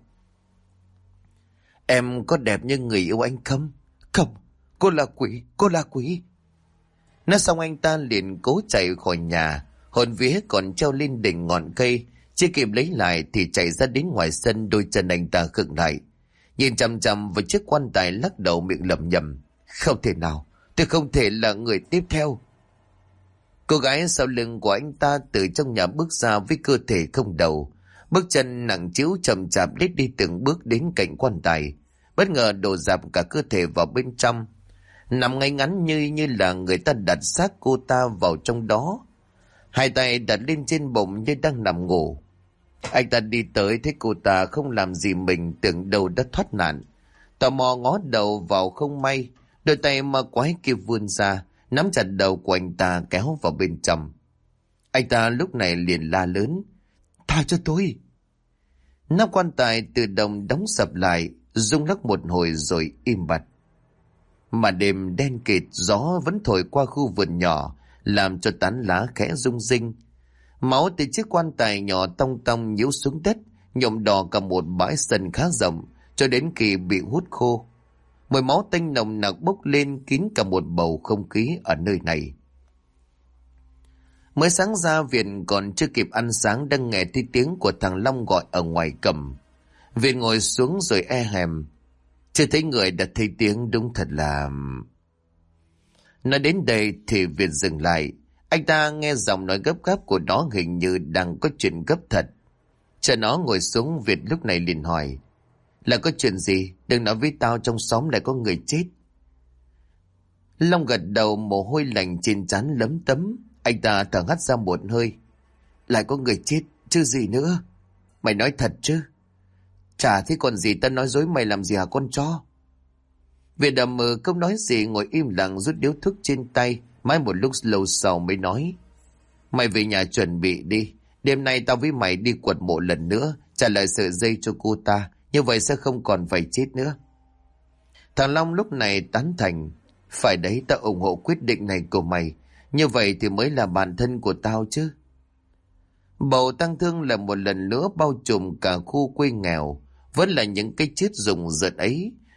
Em có đẹp như người yêu anh không? Không, cô là quỷ, cô là quỷ. Nói xong anh ta liền cố chạy khỏi nhà, hồn vía còn treo lên đỉnh ngọn cây. Chưa kịp lấy lại thì chạy ra đến ngoài sân, đôi chân anh ta khựng lại, nhìn chằm chằm vào chiếc quan tài, lắc đầu miệng lẩm nhẩm: không thể nào, tôi không thể là người tiếp theo. Cô gái sau lưng của anh ta từ trong nhà bước ra với cơ thể không đầu, bước chân nặng trĩu chậm chạp lết đi từng bước đến cạnh quan tài, bất ngờ đổ dạp cả cơ thể vào bên trong, nằm ngay ngắn như là người ta đặt xác cô ta vào trong đó. Hai tay đặt lên trên bụng như đang nằm ngủ. Anh ta đi tới thấy cô ta không làm gì mình, tưởng đâu đã thoát nạn. Tò mò ngó đầu vào, không may đôi tay ma quái kia vươn ra, nắm chặt đầu của anh ta kéo vào bên trong. Anh ta lúc này liền la lớn: tha cho tôi! Nắp quan tài tự động đóng sập lại, rung lắc một hồi rồi im bặt. Mà đêm đen kịt, gió vẫn thổi qua khu vườn nhỏ, làm cho tán lá khẽ rung rinh. Máu từ chiếc quan tài nhỏ tong tong nhiễu xuống đất, nhuộm đỏ cả một bãi sân khá rộng, cho đến khi bị hút khô. Mùi máu tanh nồng nặc bốc lên kín cả một bầu không khí ở nơi này. Mới sáng ra, Viện còn chưa kịp ăn sáng đang nghe thấy tiếng của thằng Long gọi ở ngoài cầm. Viện ngồi xuống rồi e hèm: chưa thấy người đã thấy tiếng, đúng thật là... Nói đến đây thì Viện dừng lại. Anh ta nghe giọng nói gấp gáp của nó, hình như đang có chuyện gấp thật. Chờ nó ngồi xuống, Việt lúc này liền hỏi: là có chuyện gì? Đừng nói với tao trong xóm lại có người chết. Long gật đầu, mồ hôi lạnh trên trán lấm tấm. Anh ta thở hắt ra một hơi: lại có người chết chứ gì nữa? Mày nói thật chứ? Chả thấy còn gì, tao nói dối mày làm gì hả con chó? Việt đầm mờ không nói gì, ngồi im lặng rút điếu thuốc trên tay. Mãi một lúc lâu sau mới nói: mày về nhà chuẩn bị đi. Đêm nay tao với mày đi quật mộ lần nữa, trả lại sợi dây cho cô ta. Như vậy sẽ không còn phải chết nữa. Thằng Long lúc này tán thành: phải đấy, tao ủng hộ quyết định này của mày. Như vậy thì mới là bạn thân của tao chứ. Bầu tang thương là một lần nữa bao trùm cả khu quê nghèo. Vẫn là những cái chết rùng rợn ấy,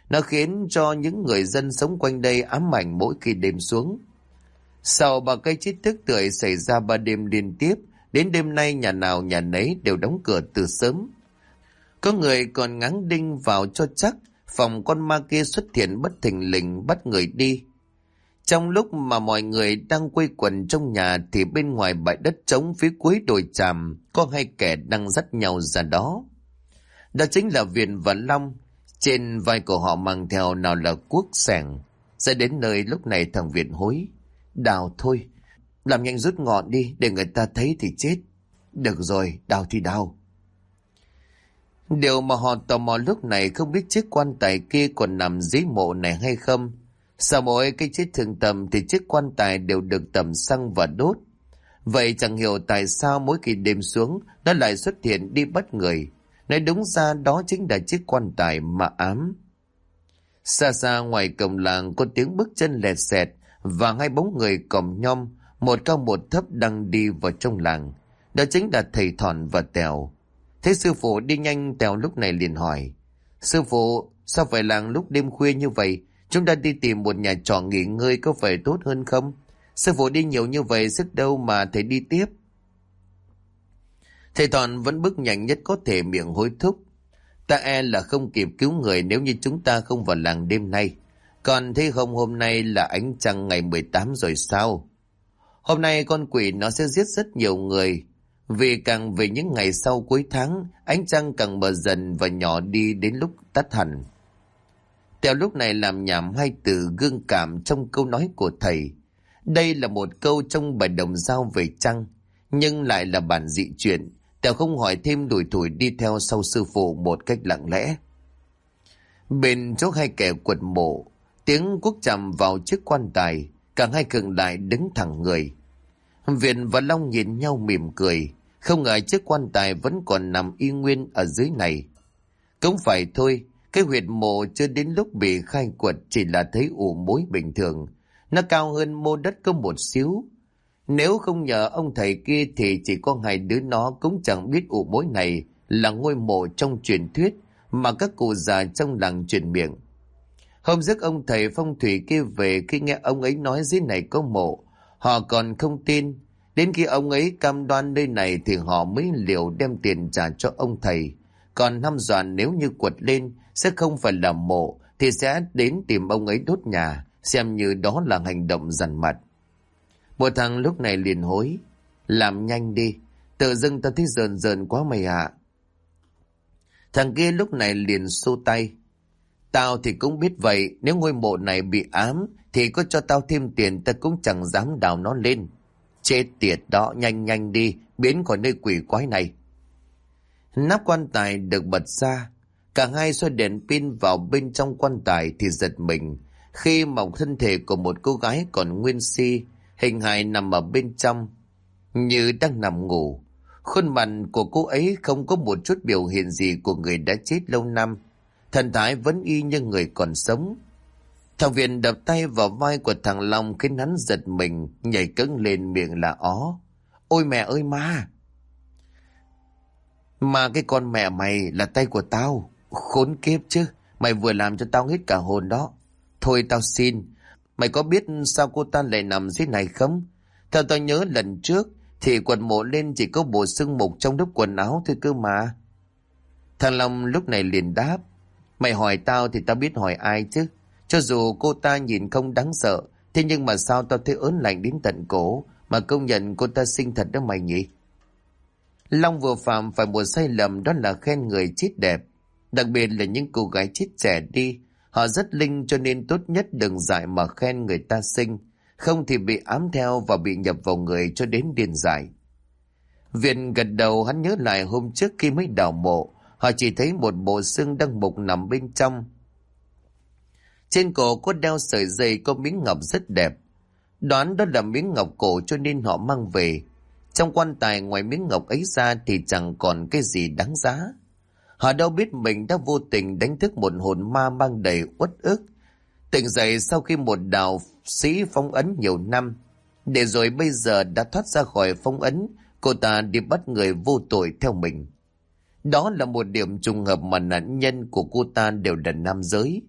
Nó khiến cho những người dân sống quanh đây ám ảnh mỗi khi đêm xuống. Sau 3 cái chết tức tưởi xảy ra 3 đêm liên tiếp, đến đêm nay nhà nào nhà nấy đều đóng cửa từ sớm. Có người còn ngáng đinh vào cho chắc, phòng con ma kia xuất hiện bất thình lình bắt người đi. Trong lúc mà mọi người đang quây quần trong nhà thì bên ngoài bãi đất trống phía cuối đồi Tràm có 2 kẻ đang dắt nhau ra đó. Đó chính là Viền và Long. Trên vai của họ mang theo nào là cuốc xẻng. Sẽ đến nơi lúc này thằng Viền hối: "Đào thôi, làm nhanh rút ngọn đi, để người ta thấy thì chết." "Được rồi, đào thì đào." Điều mà họ tò mò lúc này không biết chiếc quan tài kia còn nằm dưới mộ này hay không. Sau mỗi cái chết thương tâm thì chiếc quan tài đều được tẩm xăng và đốt. Vậy chẳng hiểu tại sao mỗi khi đêm xuống nó lại xuất hiện đi bắt người. Nói đúng ra đó chính là chiếc quan tài mà ám. Xa xa ngoài cổng làng có tiếng bước chân lẹt xẹt và 2 bóng người còm nhom, một cao một thấp đang đi vào trong làng. Đó chính là thầy Thọn và Tèo. Thấy sư phụ đi nhanh, Tèo lúc này liền hỏi: "Sư phụ, sao phải làng lúc đêm khuya như vậy? Chúng ta đi tìm một nhà trọ nghỉ ngơi có phải tốt hơn không? Sư phụ đi nhiều như vậy sức đâu mà thầy đi tiếp?" Thầy Thọn vẫn bước nhanh nhất có thể, miệng hối thúc: "Ta e là không kịp cứu người nếu như chúng ta không vào làng đêm nay. Còn thấy không, hôm nay là ánh trăng ngày 18 rồi sao? Hôm nay con quỷ nó sẽ giết rất nhiều người. Vì càng về những ngày sau cuối tháng, ánh trăng càng mờ dần và nhỏ đi đến lúc tắt hẳn." Tèo lúc này làm nhảm 2 từ gương cảm trong câu nói của thầy. Đây là một câu trong bài đồng dao về trăng, nhưng lại là bản dị chuyện. Tèo không hỏi thêm, lủi thủi đi theo sau sư phụ một cách lặng lẽ. Bên chỗ 2 kẻ quật mộ, tiếng cuốc chạm vào chiếc quan tài, cả 2 khựng lại đứng thẳng người. Viền và Long nhìn nhau mỉm cười, không ngờ chiếc quan tài vẫn còn nằm y nguyên ở dưới này. Cũng phải thôi, cái huyệt mộ chưa đến lúc bị khai quật chỉ là thấy ủ mối bình thường. Nó cao hơn mô đất có một xíu. Nếu không nhờ ông thầy kia thì chỉ có 2 đứa nó cũng chẳng biết ủ mối này là ngôi mộ trong truyền thuyết mà các cụ già trong làng truyền miệng. Hôm trước ông thầy phong thủy kia về, khi nghe ông ấy nói dưới này có mộ, họ còn không tin. Đến khi ông ấy cam đoan nơi này thì họ mới liều đem tiền trả cho ông thầy. Còn hăm dọa nếu như quật lên sẽ không phải là mộ thì sẽ đến tìm ông ấy đốt nhà, xem như đó là hành động dằn mặt. Một thằng lúc này liền hối: "Làm nhanh đi, tự dưng tao thấy rờn rờn quá mày ạ." Thằng kia lúc này liền xô tay: "Tao thì cũng biết vậy, nếu ngôi mộ này bị ám thì có cho tao thêm tiền tao cũng chẳng dám đào nó lên. Chết tiệt đó, nhanh nhanh đi, biến khỏi nơi quỷ quái này." Nắp quan tài được bật ra, cả 2 xoay đèn pin vào bên trong quan tài thì giật mình khi mỏng thân thể của một cô gái còn nguyên si, hình hài nằm ở bên trong như đang nằm ngủ. Khuôn mặt của cô ấy không có một chút biểu hiện gì của người đã chết lâu năm, thần thái vẫn y như người còn sống. Thằng Viền đập tay vào vai của thằng Long khiến hắn giật mình, nhảy cẫng lên, miệng là ó: "Ôi mẹ ơi ma! Mà cái con mẹ mày là tay của tao. Khốn kiếp chứ, mày vừa làm cho tao hết cả hồn đó. Thôi tao xin, mày có biết sao cô ta lại nằm dưới này không? Theo tao nhớ lần trước thì quần mộ lên chỉ có bộ xương mục trong đống quần áo thôi cơ mà." Thằng Long lúc này liền đáp: "Mày hỏi tao thì tao biết hỏi ai chứ. Cho dù cô ta nhìn không đáng sợ, thế nhưng mà sao tao thấy ớn lạnh đến tận cổ, mà công nhận cô ta xinh thật đó mày nhỉ?" Long vừa phạm phải một sai lầm, đó là khen người chết đẹp. Đặc biệt là những cô gái chết trẻ đi, họ rất linh, cho nên tốt nhất đừng dại mà khen người ta xinh, không thì bị ám theo và bị nhập vào người cho đến điên dại. Viện gật đầu, hắn nhớ lại hôm trước khi mới đào mộ, họ chỉ thấy một bộ xương đang mục nằm bên trong. Trên cổ có đeo sợi dây có miếng ngọc rất đẹp. Đoán đó là miếng ngọc cổ cho nên họ mang về. Trong quan tài ngoài miếng ngọc ấy ra thì chẳng còn cái gì đáng giá. Họ đâu biết mình đã vô tình đánh thức một hồn ma mang đầy uất ức, tỉnh dậy sau khi một đạo sĩ phong ấn nhiều năm, để rồi bây giờ đã thoát ra khỏi phong ấn, cô ta đi bắt người vô tội theo mình. Đó là một điểm trùng hợp mà nạn nhân của cô ta đều là nam giới.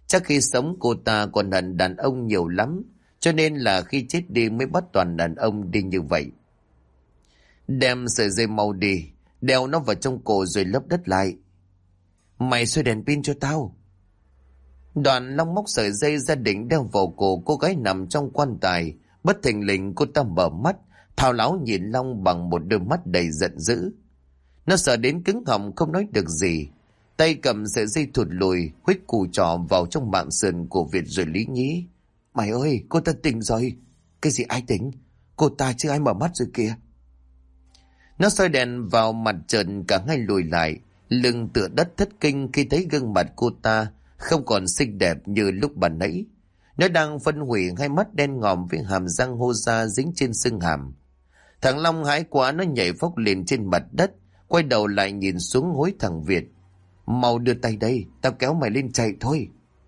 Chắc khi sống cô ta còn hận đàn ông nhiều lắm, cho nên là khi chết đi mới bắt toàn đàn ông đi như vậy. Đem sợi dây mau đi, đeo nó vào trong cổ rồi lấp đất lại. Mày xoay đèn pin cho tao. Đoàn Long móc sợi dây ra định đeo vào cổ cô gái nằm trong quan tài. Bất thình lình cô ta mở mắt, thao láo nhìn Long bằng một đôi mắt đầy giận dữ. Nó sợ đến cứng họng không nói được gì. Tay cầm sợi dây thụt lùi, huých củ trỏ vào trong mạng sườn của Việt rồi lý nhí. Mày ơi, cô ta tỉnh rồi. Cái gì ai tỉnh? Cô ta chứ ai mở mắt rồi kìa. Nó soi đèn vào mặt trần, cả hai lùi lại, lưng tựa đất thất kinh khi thấy gương mặt cô ta không còn xinh đẹp như lúc ban nãy. Nó đang phân hủy, hai mắt đen ngòm với hàm răng hô ra dính trên xương hàm. Thằng Long hãi quá, nó nhảy phóc lên trên mặt đất, quay đầu lại nhìn xuống hối thằng Việt. Mau đưa tay đây, tao kéo mày lên chạy thôi.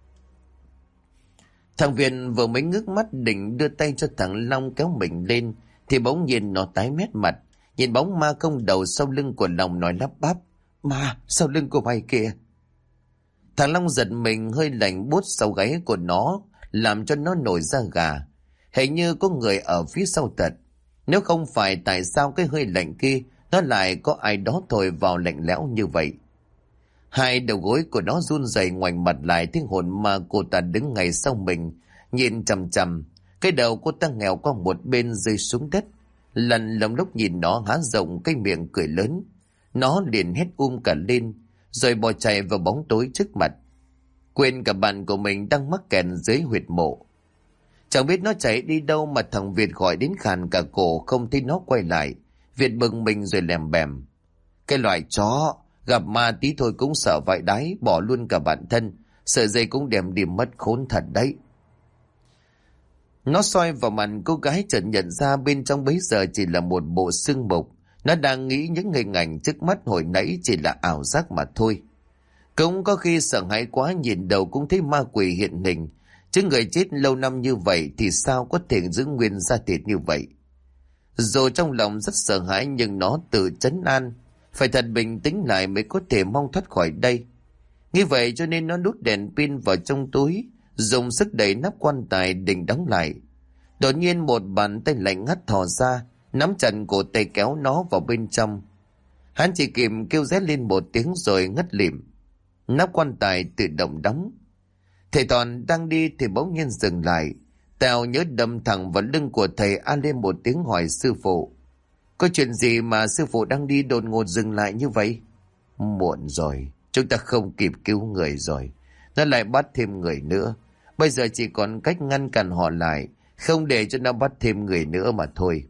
Thằng Việt vừa mới ngước mắt định đưa tay cho thằng Long kéo mình lên, thì bỗng nhiên nó tái mét mặt, nhìn bóng ma không đầu sau lưng của Long nói lắp bắp. Ma, sau lưng của mày kìa. Thằng Long giật mình, hơi lạnh buốt sau gáy của nó, làm cho nó nổi da gà. Hình như có người ở phía sau thật. Nếu không phải tại sao cái hơi lạnh kia nó lại có ai đó thổi vào lạnh lẽo như vậy. Hai đầu gối của nó run rẩy, ngoảnh mặt lại tiếng hồn ma cô ta đứng ngay sau mình, nhìn chằm chằm. Cái đầu cô ta nghèo qua một bên rơi xuống đất. Lần lồng lúc nhìn nó há rộng cái miệng cười lớn. Nó liền hét cả lên, rồi bỏ chạy vào bóng tối trước mặt. Quên cả bạn của mình đang mắc kẹt dưới huyệt mộ. Chẳng biết nó chạy đi đâu mà thằng Việt gọi đến khàn cả cổ, không thấy nó quay lại. Việt bừng mình rồi lèm bèm. Cái loại chó, gặp ma tí thôi cũng sợ vãi đái, bỏ luôn cả bản thân. Sợi dây cũng đem đi mất, khốn thật đấy. Nó soi vào mặt cô gái, chợt nhận ra bên trong bấy giờ chỉ là một bộ xương mục. Nó đang nghĩ những hình ảnh trước mắt hồi nãy chỉ là ảo giác mà thôi. Cũng có khi sợ hãi quá, nhìn đầu cũng thấy ma quỷ hiện hình. Chứ người chết lâu năm như vậy thì sao có thể giữ nguyên da thịt như vậy. Dù trong lòng rất sợ hãi nhưng nó tự trấn an. Phải thật bình tĩnh lại mới có thể mong thoát khỏi đây. Như vậy cho nên nó đút đèn pin vào trong túi, dùng sức đẩy nắp quan tài định đóng lại. Đột nhiên một bàn tay lạnh ngắt thò ra, nắm chặt cổ tay kéo nó vào bên trong. Hắn chỉ kịp kêu rét lên một tiếng rồi ngất lịm. Nắp quan tài tự động đóng. Thầy Toàn đang đi thì bỗng nhiên dừng lại. Tèo nhớ đâm thẳng vào lưng của thầy, a lên một tiếng hỏi sư phụ. Có chuyện gì mà sư phụ đang đi đột ngột dừng lại như vậy? Muộn rồi, chúng ta không kịp cứu người rồi. Nó lại bắt thêm người nữa. Bây giờ chỉ còn cách ngăn cản họ lại, không để cho nó bắt thêm người nữa mà thôi.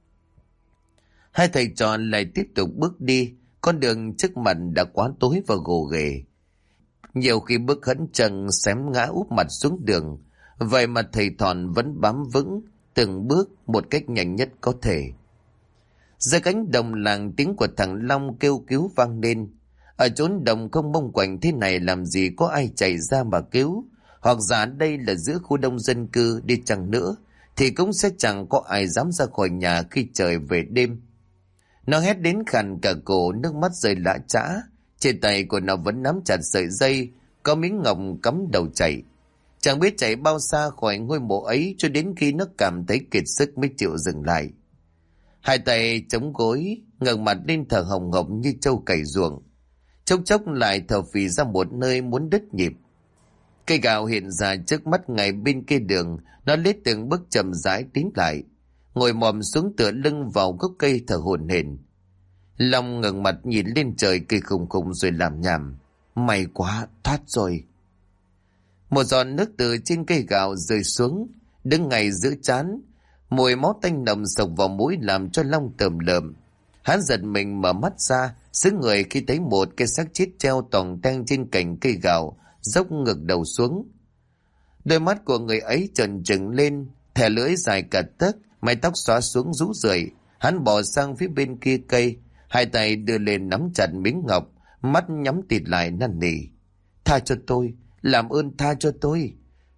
Hai thầy trò lại tiếp tục bước đi. Con đường trước mặt đã quá tối và gồ ghề. Nhiều khi bước hẫng chân xém ngã úp mặt xuống đường. Vậy mà thầy Thòn vẫn bám vững từng bước một cách nhanh nhất có thể. Giữa cánh đồng làng, tiếng của thằng Long kêu cứu vang lên. Ở chốn đồng không mông quạnh thế này làm gì có ai chạy ra mà cứu. Hoặc giả đây là giữa khu đông dân cư đi chăng nữa thì cũng sẽ chẳng có ai dám ra khỏi nhà khi trời về đêm. Nó hét đến khàn cả cổ, nước mắt rơi lã chã. Trên tay của nó vẫn nắm chặt sợi dây có miếng ngọc cắm đầu chạy. Chẳng biết chạy bao xa khỏi ngôi mộ ấy cho đến khi nó cảm thấy kiệt sức mới chịu dừng lại. Hai tay chống gối, ngẩng mặt lên thở hồng hộc như trâu cày ruộng. Chốc chốc lại thở phì ra một nơi muốn đứt nhịp. Cây gạo hiện ra trước mắt ngay bên kia đường, nó lết từng bước chậm rãi tiến lại, ngồi mòm xuống tựa lưng vào gốc cây thở hổn hển. Long ngẩng mặt nhìn lên trời cười khùng khùng rồi làm nhảm. May quá, thoát rồi. Một giọt nước từ trên cây gạo rơi xuống, đứng ngay giữa trán. Mùi máu tanh nồng sộc vào mũi làm cho Long tởm lợm. Hắn giật mình mở mắt ra, sững người khi thấy một cái xác chết treo toòng teng trên cành cây gạo, dốc ngược đầu xuống. Đôi mắt của người ấy trợn trừng lên, thè lưỡi dài cả tấc, mái tóc xóa xuống rũ rượi. Hắn bỏ sang phía bên kia cây, hai tay đưa lên nắm chặt miếng ngọc, mắt nhắm tịt lại năn nỉ. Tha cho tôi, làm ơn tha cho tôi.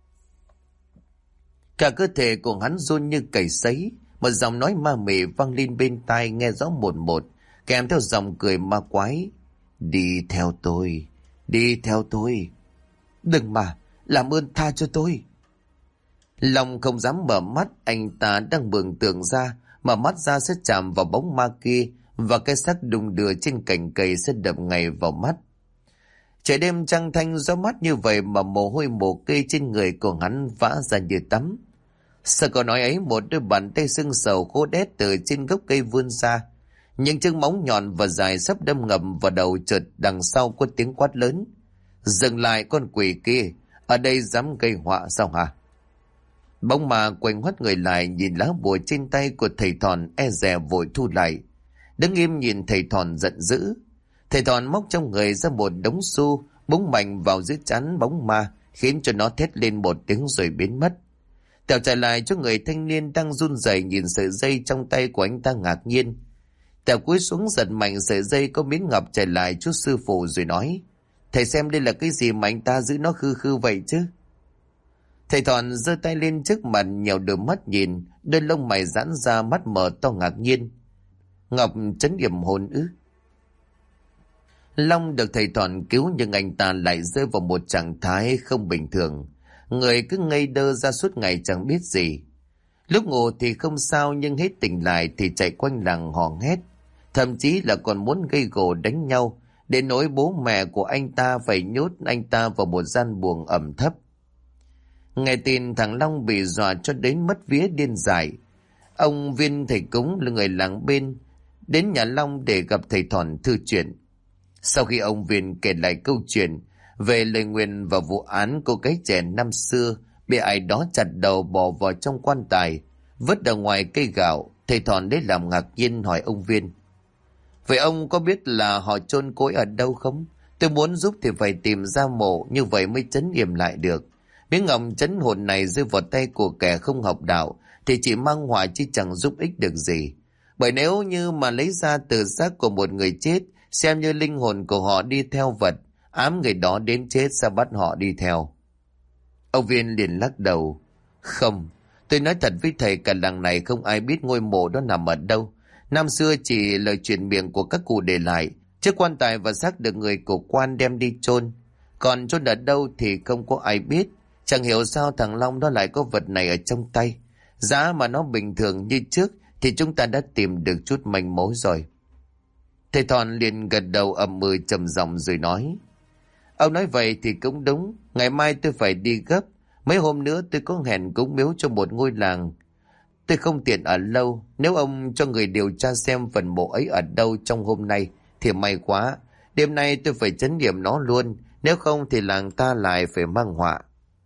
Cả cơ thể của hắn run như cầy sấy, một giọng nói ma mị vang lên bên tai nghe rõ một một, kèm theo giọng cười ma quái. Đi theo tôi, đi theo tôi. làm ơn tha cho tôi. Long không dám mở mắt, anh ta đang mường tượng ra, mở mắt ra sẽ chạm vào bóng ma kia, và cái xác đung đưa trên cành cây sẽ đập ngay vào mắt. Trời đêm trăng thanh gió mát như vậy mà mồ hôi mồ kê trên người của hắn vã ra như tắm. Sau câu nói ấy, một đôi bàn tay sưng sầu khô đét từ trên gốc cây vươn ra. Những chân móng nhọn và dài sắp đâm ngầm vào đầu, chợt đằng sau có tiếng quát lớn. Dừng lại con quỷ kia, ở đây dám gây họa sao hả? Bóng ma quanh hoắt người lại, nhìn lá bùa trên tay của thầy Thòn e dè vội thu lại. Đứng im nhìn thầy Thòn giận dữ. Thầy Thòn móc trong người ra một đống xu, búng mạnh vào dưới trán bóng ma, khiến cho nó thét lên một tiếng rồi biến mất. Tèo chạy lại cho người thanh niên đang run rẩy nhìn sợi dây trong tay của anh ta ngạc nhiên. Tèo cúi xuống giật mạnh sợi dây có miếng ngọc chạy lại chú sư phụ rồi nói: Thầy xem đây là cái gì mà anh ta giữ nó khư khư vậy chứ? Thầy Thòn giơ tay lên trước mặt, nhèo đôi mắt nhìn, đôi lông mày giãn ra, mắt mở to ngạc nhiên. Ngọc trấn yểm hồn ư? Long được thầy Thòn cứu, nhưng anh ta lại rơi vào một trạng thái không bình thường. Người cứ ngây đơ ra suốt ngày chẳng biết gì. Lúc ngủ thì không sao, nhưng hết tỉnh lại thì chạy quanh làng hò hét. Thậm chí là còn muốn gây gổ đánh nhau, đến nỗi bố mẹ của anh ta phải nhốt anh ta vào một gian buồng ẩm thấp. Nghe tin thằng Long bị dọa cho đến mất vía điên dại. Ông Viên thầy cúng là người làng bên, đến nhà Long để gặp thầy Thòn thư chuyện. Sau khi ông Viên kể lại câu chuyện về lời nguyền và vụ án cô gái trẻ năm xưa bị ai đó chặt đầu bỏ vào trong quan tài, vứt ở ngoài cây gạo, thầy Thòn lấy làm ngạc nhiên hỏi ông Viên: Vậy ông có biết là họ chôn cô ấy ở đâu không? Tôi muốn giúp thì phải tìm ra mộ, như vậy mới trấn yểm lại được. Miếng ngọc trấn hồn này rơi vào tay của kẻ không học đạo thì chỉ mang họa chứ chẳng giúp ích được gì. Bởi nếu như mà lấy ra từ xác của một người chết, xem như linh hồn của họ đi theo vật, ám người đó đến chết sẽ bắt họ đi theo. Ông Viên liền lắc đầu: Không, tôi nói thật với thầy, cả làng này không ai biết ngôi mộ đó nằm ở đâu. Năm xưa chỉ lời truyền miệng của các cụ để lại, chiếc quan tài và xác được người của quan đem đi chôn. Còn chôn ở đâu thì không có ai biết. Chẳng hiểu sao thằng Long nó lại có vật này ở trong tay. Giá mà nó bình thường như trước thì chúng ta đã tìm được chút manh mối rồi. Thầy Thòn liền gật đầu ậm ừ trầm giọng rồi nói: Ông nói vậy thì cũng đúng. Ngày mai tôi phải đi gấp. Mấy hôm nữa tôi có hẹn cúng miếu cho một ngôi làng. Tôi không tiện ở lâu. Nếu ông cho người điều tra xem phần mộ ấy ở đâu trong hôm nay thì may quá. Đêm nay tôi phải trấn yểm nó luôn. Nếu không thì làng ta lại phải mang họa.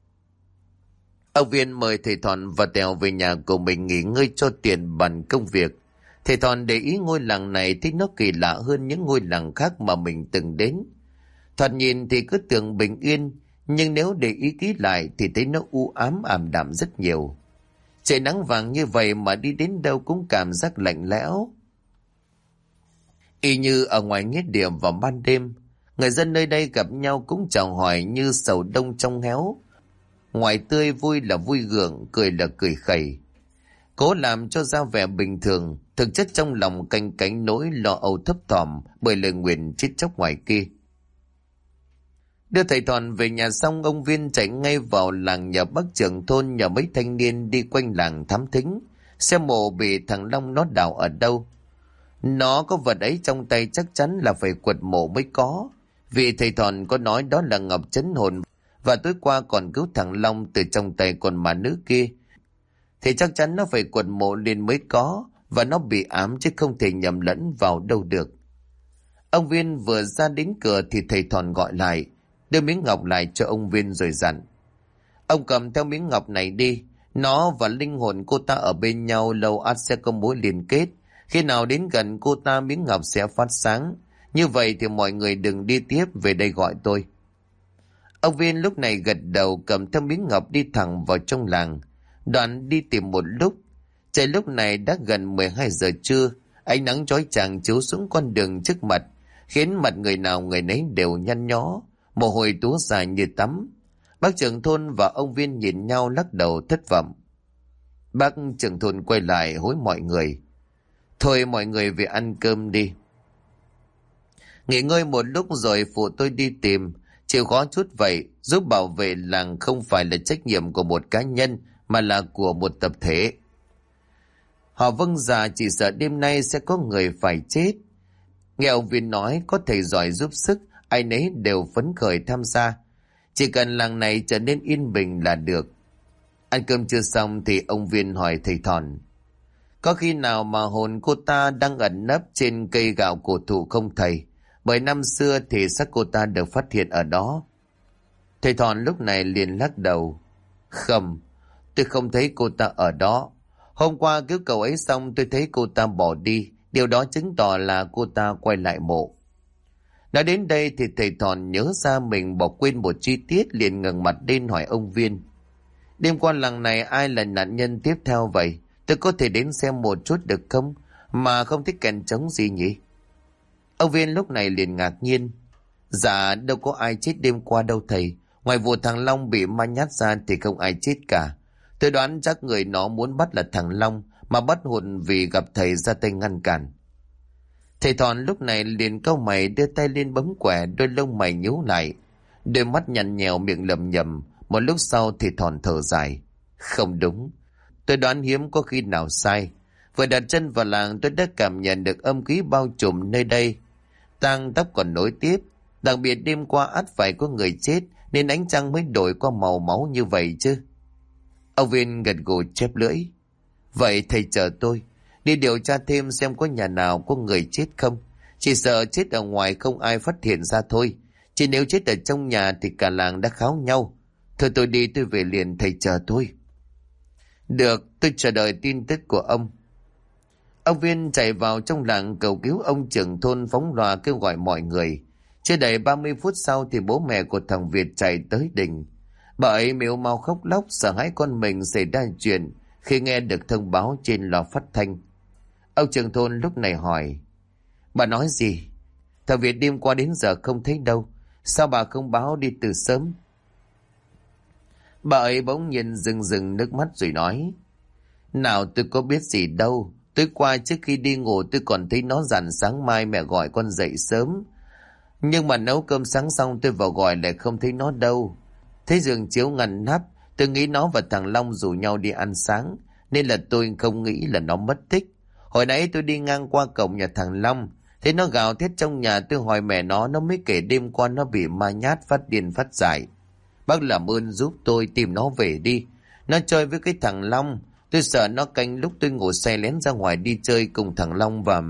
Ông Viên mời thầy Thòn và Tèo về nhà của mình nghỉ ngơi cho tiền bàn công việc. Thầy Thòn để ý ngôi làng này thấy nó kỳ lạ hơn những ngôi làng khác mà mình từng đến. Thoạt nhìn thì cứ tưởng bình yên, nhưng nếu để ý kỹ lại thì thấy nó u ám ảm đạm rất nhiều. Trời nắng vàng như vậy mà đi đến đâu cũng cảm giác lạnh lẽo. Y như ở ngoài nghĩa địa vào ban đêm, người dân nơi đây gặp nhau cũng chào hỏi như sầu đông trong héo. Ngoài tươi vui là vui gượng, cười là cười khẩy. Cố làm cho ra vẻ bình thường, thực chất trong lòng canh cánh nỗi lo âu thấp thỏm bởi lời nguyền chết chóc ngoài kia. Đưa thầy Thòn về nhà xong, ông Viên chạy ngay vào làng nhờ bác trưởng thôn nhờ mấy thanh niên đi quanh làng thám thính, xem mộ bị thằng Long nó đào ở đâu. Nó có vật ấy trong tay chắc chắn là phải quật mộ mới có, vì thầy Thòn có nói đó là ngọc trấn hồn, và tối qua còn cứu thằng Long từ trong tay con ma nữ kia. Thì chắc chắn nó phải quật mộ lên mới có, và nó bị ám chứ không thể nhầm lẫn vào đâu được. Ông Viên vừa ra đến cửa thì thầy Thòn gọi lại, đưa miếng ngọc lại cho ông Viên rồi dặn: Ông cầm theo miếng ngọc này đi, nó và linh hồn cô ta ở bên nhau lâu ắt sẽ có mối liên kết. Khi nào đến gần cô ta miếng ngọc sẽ phát sáng. Như vậy thì mọi người đừng đi tiếp, về đây gọi tôi. Ông Viên lúc này gật đầu, cầm theo miếng ngọc đi thẳng vào trong làng. Đoạn đi tìm một lúc. Trời lúc này đã gần 12 giờ trưa, ánh nắng chói chang chiếu xuống con đường trước mặt, khiến mặt người nào người nấy đều nhăn nhó, mồ hôi túa dài như tắm. Bác trưởng thôn và ông Viên nhìn nhau lắc đầu thất vọng. Bác trưởng thôn quay lại hối mọi người: Thôi mọi người về ăn cơm đi. Nghỉ ngơi một lúc rồi phụ tôi đi tìm. Chịu khó chút vậy, giúp bảo vệ làng không phải là trách nhiệm của một cá nhân mà là của một tập thể. Họ vâng dạ, chỉ sợ đêm nay sẽ có người phải chết. Nghe ông Viên nói có thầy giỏi giúp sức, ai nấy đều phấn khởi tham gia. Chỉ cần làng này trở nên yên bình là được. Ăn cơm chưa xong thì ông Viên hỏi thầy Thòn: có khi nào mà hồn cô ta đang ẩn nấp trên cây gạo cổ thụ không thầy? Bởi năm xưa thì xác cô ta được phát hiện ở đó. Thầy Thòn lúc này liền lắc đầu: không, tôi không thấy cô ta ở đó. Hôm qua cứu cậu ấy xong tôi thấy cô ta bỏ đi. Điều đó chứng tỏ là cô ta quay lại mộ. Nói đến đây thì thầy Thòn nhớ ra mình bỏ quên một chi tiết, liền ngẩng mặt lên hỏi ông Viên: đêm qua làng này ai là nạn nhân tiếp theo vậy? Tôi có thể đến xem một chút được không? Mà không thích kèn trống gì nhỉ? Ông Viên lúc này liền ngạc nhiên: dạ đâu có ai chết đêm qua đâu thầy. Ngoài vụ thằng Long bị ma nhát ra thì không ai chết cả. Tôi đoán chắc người nó muốn bắt là thằng Long, mà bắt hồn vì gặp thầy ra tay ngăn cản. Thầy Thòn lúc này liền cau mày, đưa tay lên bấm quẻ, đôi lông mày nhíu lại, đôi mắt nhăn nhèo, miệng lẩm nhẩm. Một lúc sau thì Thòn thở dài: không đúng, tôi đoán hiếm có khi nào sai. Vừa đặt chân vào làng tôi đã cảm nhận được âm khí bao trùm nơi đây. Tang tóc còn nối tiếp, đặc biệt đêm qua ắt phải có người chết nên ánh trăng mới đổi qua màu máu như vậy chứ. Ông Viên gật gù chép lưỡi: vậy thầy chờ tôi đi điều tra thêm xem có nhà nào có người chết không. Chỉ sợ chết ở ngoài không ai phát hiện ra thôi, chỉ nếu chết ở trong nhà thì cả làng đã kháo nhau. Thôi tôi đi, tôi về liền, thầy chờ tôi. Được, tôi chờ đợi tin tức của ông. Ông Viên chạy vào trong làng cầu cứu ông trưởng thôn, phóng loa kêu gọi mọi người. Chưa đầy 30 phút sau thì bố mẹ của thằng Việt chạy tới đình. Bà ấy mếu mao khóc lóc, sợ hãi con mình xảy ra chuyện khi nghe được thông báo trên loa phát thanh. Ông trưởng thôn lúc này hỏi: bà nói gì? Thằng Việt đêm qua đến giờ không thấy đâu, sao bà không báo đi từ sớm? Bà ấy bỗng nhiên rưng nước mắt rồi nói: nào tôi có biết gì đâu. Tối qua trước khi đi ngủ tôi còn thấy nó dặn sáng mai mẹ gọi con dậy sớm. Nhưng mà nấu cơm sáng xong tôi vào gọi lại không thấy nó đâu. Thấy giường chiếu ngăn nắp, tôi nghĩ nó và thằng Long rủ nhau đi ăn sáng, nên là tôi không nghĩ là nó mất tích. Hồi nãy tôi đi ngang qua cổng nhà thằng Long, thấy nó gào thét trong nhà, tôi hỏi mẹ nó mới kể đêm qua nó bị ma nhát phát điên phát dại. Bác làm ơn giúp tôi tìm nó về đi. Nó chơi với cái thằng Long, tôi sợ nó canh lúc tôi ngủ say lén ra ngoài đi chơi cùng thằng Long và...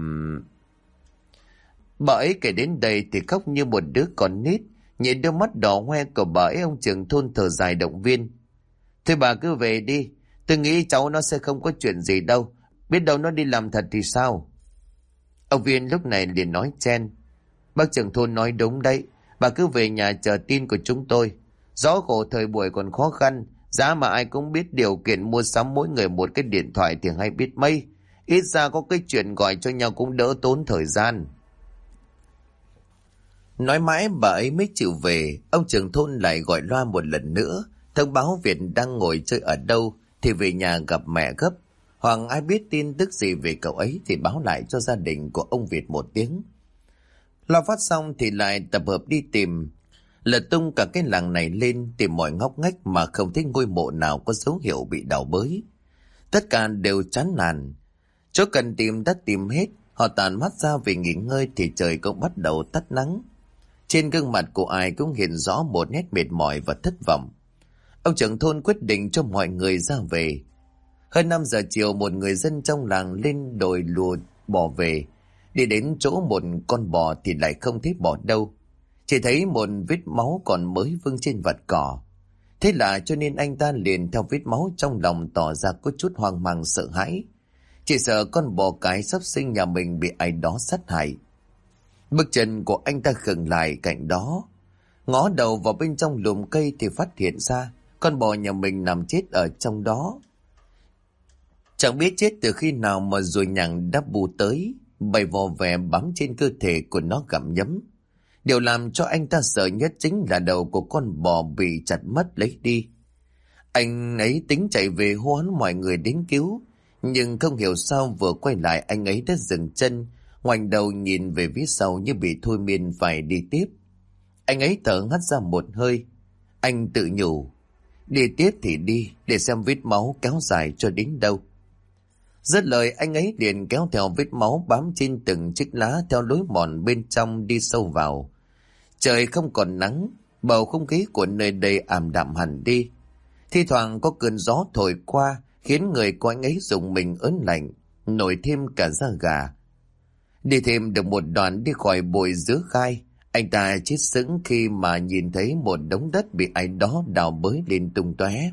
Bà ấy kể đến đây thì khóc như một đứa con nít. Nhìn đôi mắt đỏ hoe của bà ấy, ông trưởng thôn thở dài động viên: thôi bà cứ về đi, tôi nghĩ cháu nó sẽ không có chuyện gì đâu, biết đâu nó đi làm thật thì sao. Ông Viên lúc này liền nói chen: bác trưởng thôn nói đúng đấy, bà cứ về nhà chờ tin của chúng tôi. Rõ khổ thời buổi còn khó khăn, giá mà ai cũng biết điều kiện mua sắm mỗi người một cái điện thoại thì hay biết mấy. Ít ra có cái chuyện gọi cho nhau cũng đỡ tốn thời gian. Nói mãi bà ấy mới chịu về. Ông trưởng thôn lại gọi loa một lần nữa, thông báo Việt đang ngồi chơi ở đâu thì về nhà gặp mẹ gấp. Hoặc ai biết tin tức gì về cậu ấy thì báo lại cho gia đình của ông Việt một tiếng. Loa phát xong thì lại tập hợp đi tìm. Lật tung cả cái làng này lên, tìm mọi ngóc ngách mà không thấy ngôi mộ nào có dấu hiệu bị đào bới. Tất cả đều chán nản. Chỗ cần tìm đã tìm hết. Họ tản mắt ra về nghỉ ngơi thì trời cũng bắt đầu tắt nắng. Trên gương mặt của ai cũng hiện rõ một nét mệt mỏi và thất vọng. Ông trưởng thôn quyết định cho mọi người ra về. Hơn 5 giờ chiều, một người dân trong làng lên đồi lùa bò về. Đi đến chỗ một con bò thì lại không thấy bò đâu. Chỉ thấy một vết máu còn mới vương trên vạt cỏ. Thế là cho nên anh ta liền theo vết máu, trong lòng tỏ ra có chút hoang mang sợ hãi. Chỉ sợ con bò cái sắp sinh nhà mình bị ai đó sát hại. Bước chân của anh ta khựng lại cạnh đó. Ngó đầu vào bên trong lùm cây thì phát hiện ra con bò nhà mình nằm chết ở trong đó. Chẳng biết chết từ khi nào mà ruồi nhặng đã bù tới, bầy vò vẽ bám trên cơ thể của nó gặm nhấm. Điều làm cho anh ta sợ nhất chính là đầu của con bò bị chặt mất lấy đi. Anh ấy tính chạy về hô hoán mọi người đến cứu, nhưng không hiểu sao vừa quay lại anh ấy đã dừng chân, ngoảnh đầu nhìn về phía sau như bị thôi miên phải đi tiếp. Anh ấy thở hắt ra một hơi. Anh tự nhủ, đi tiếp thì đi, để xem vết máu kéo dài cho đến đâu. Dứt lời anh ấy liền kéo theo vết máu bám trên từng chiếc lá theo lối mòn bên trong đi sâu vào. Trời không còn nắng, bầu không khí của nơi đây ảm đạm hẳn đi. Thi thoảng có cơn gió thổi qua khiến người của anh ấy rùng mình ớn lạnh, nổi thêm cả da gà. Đi thêm được một đoạn đi khỏi bụi dứa gai, anh ta chết sững khi mà nhìn thấy một đống đất bị ai đó đào bới lên tung tóe.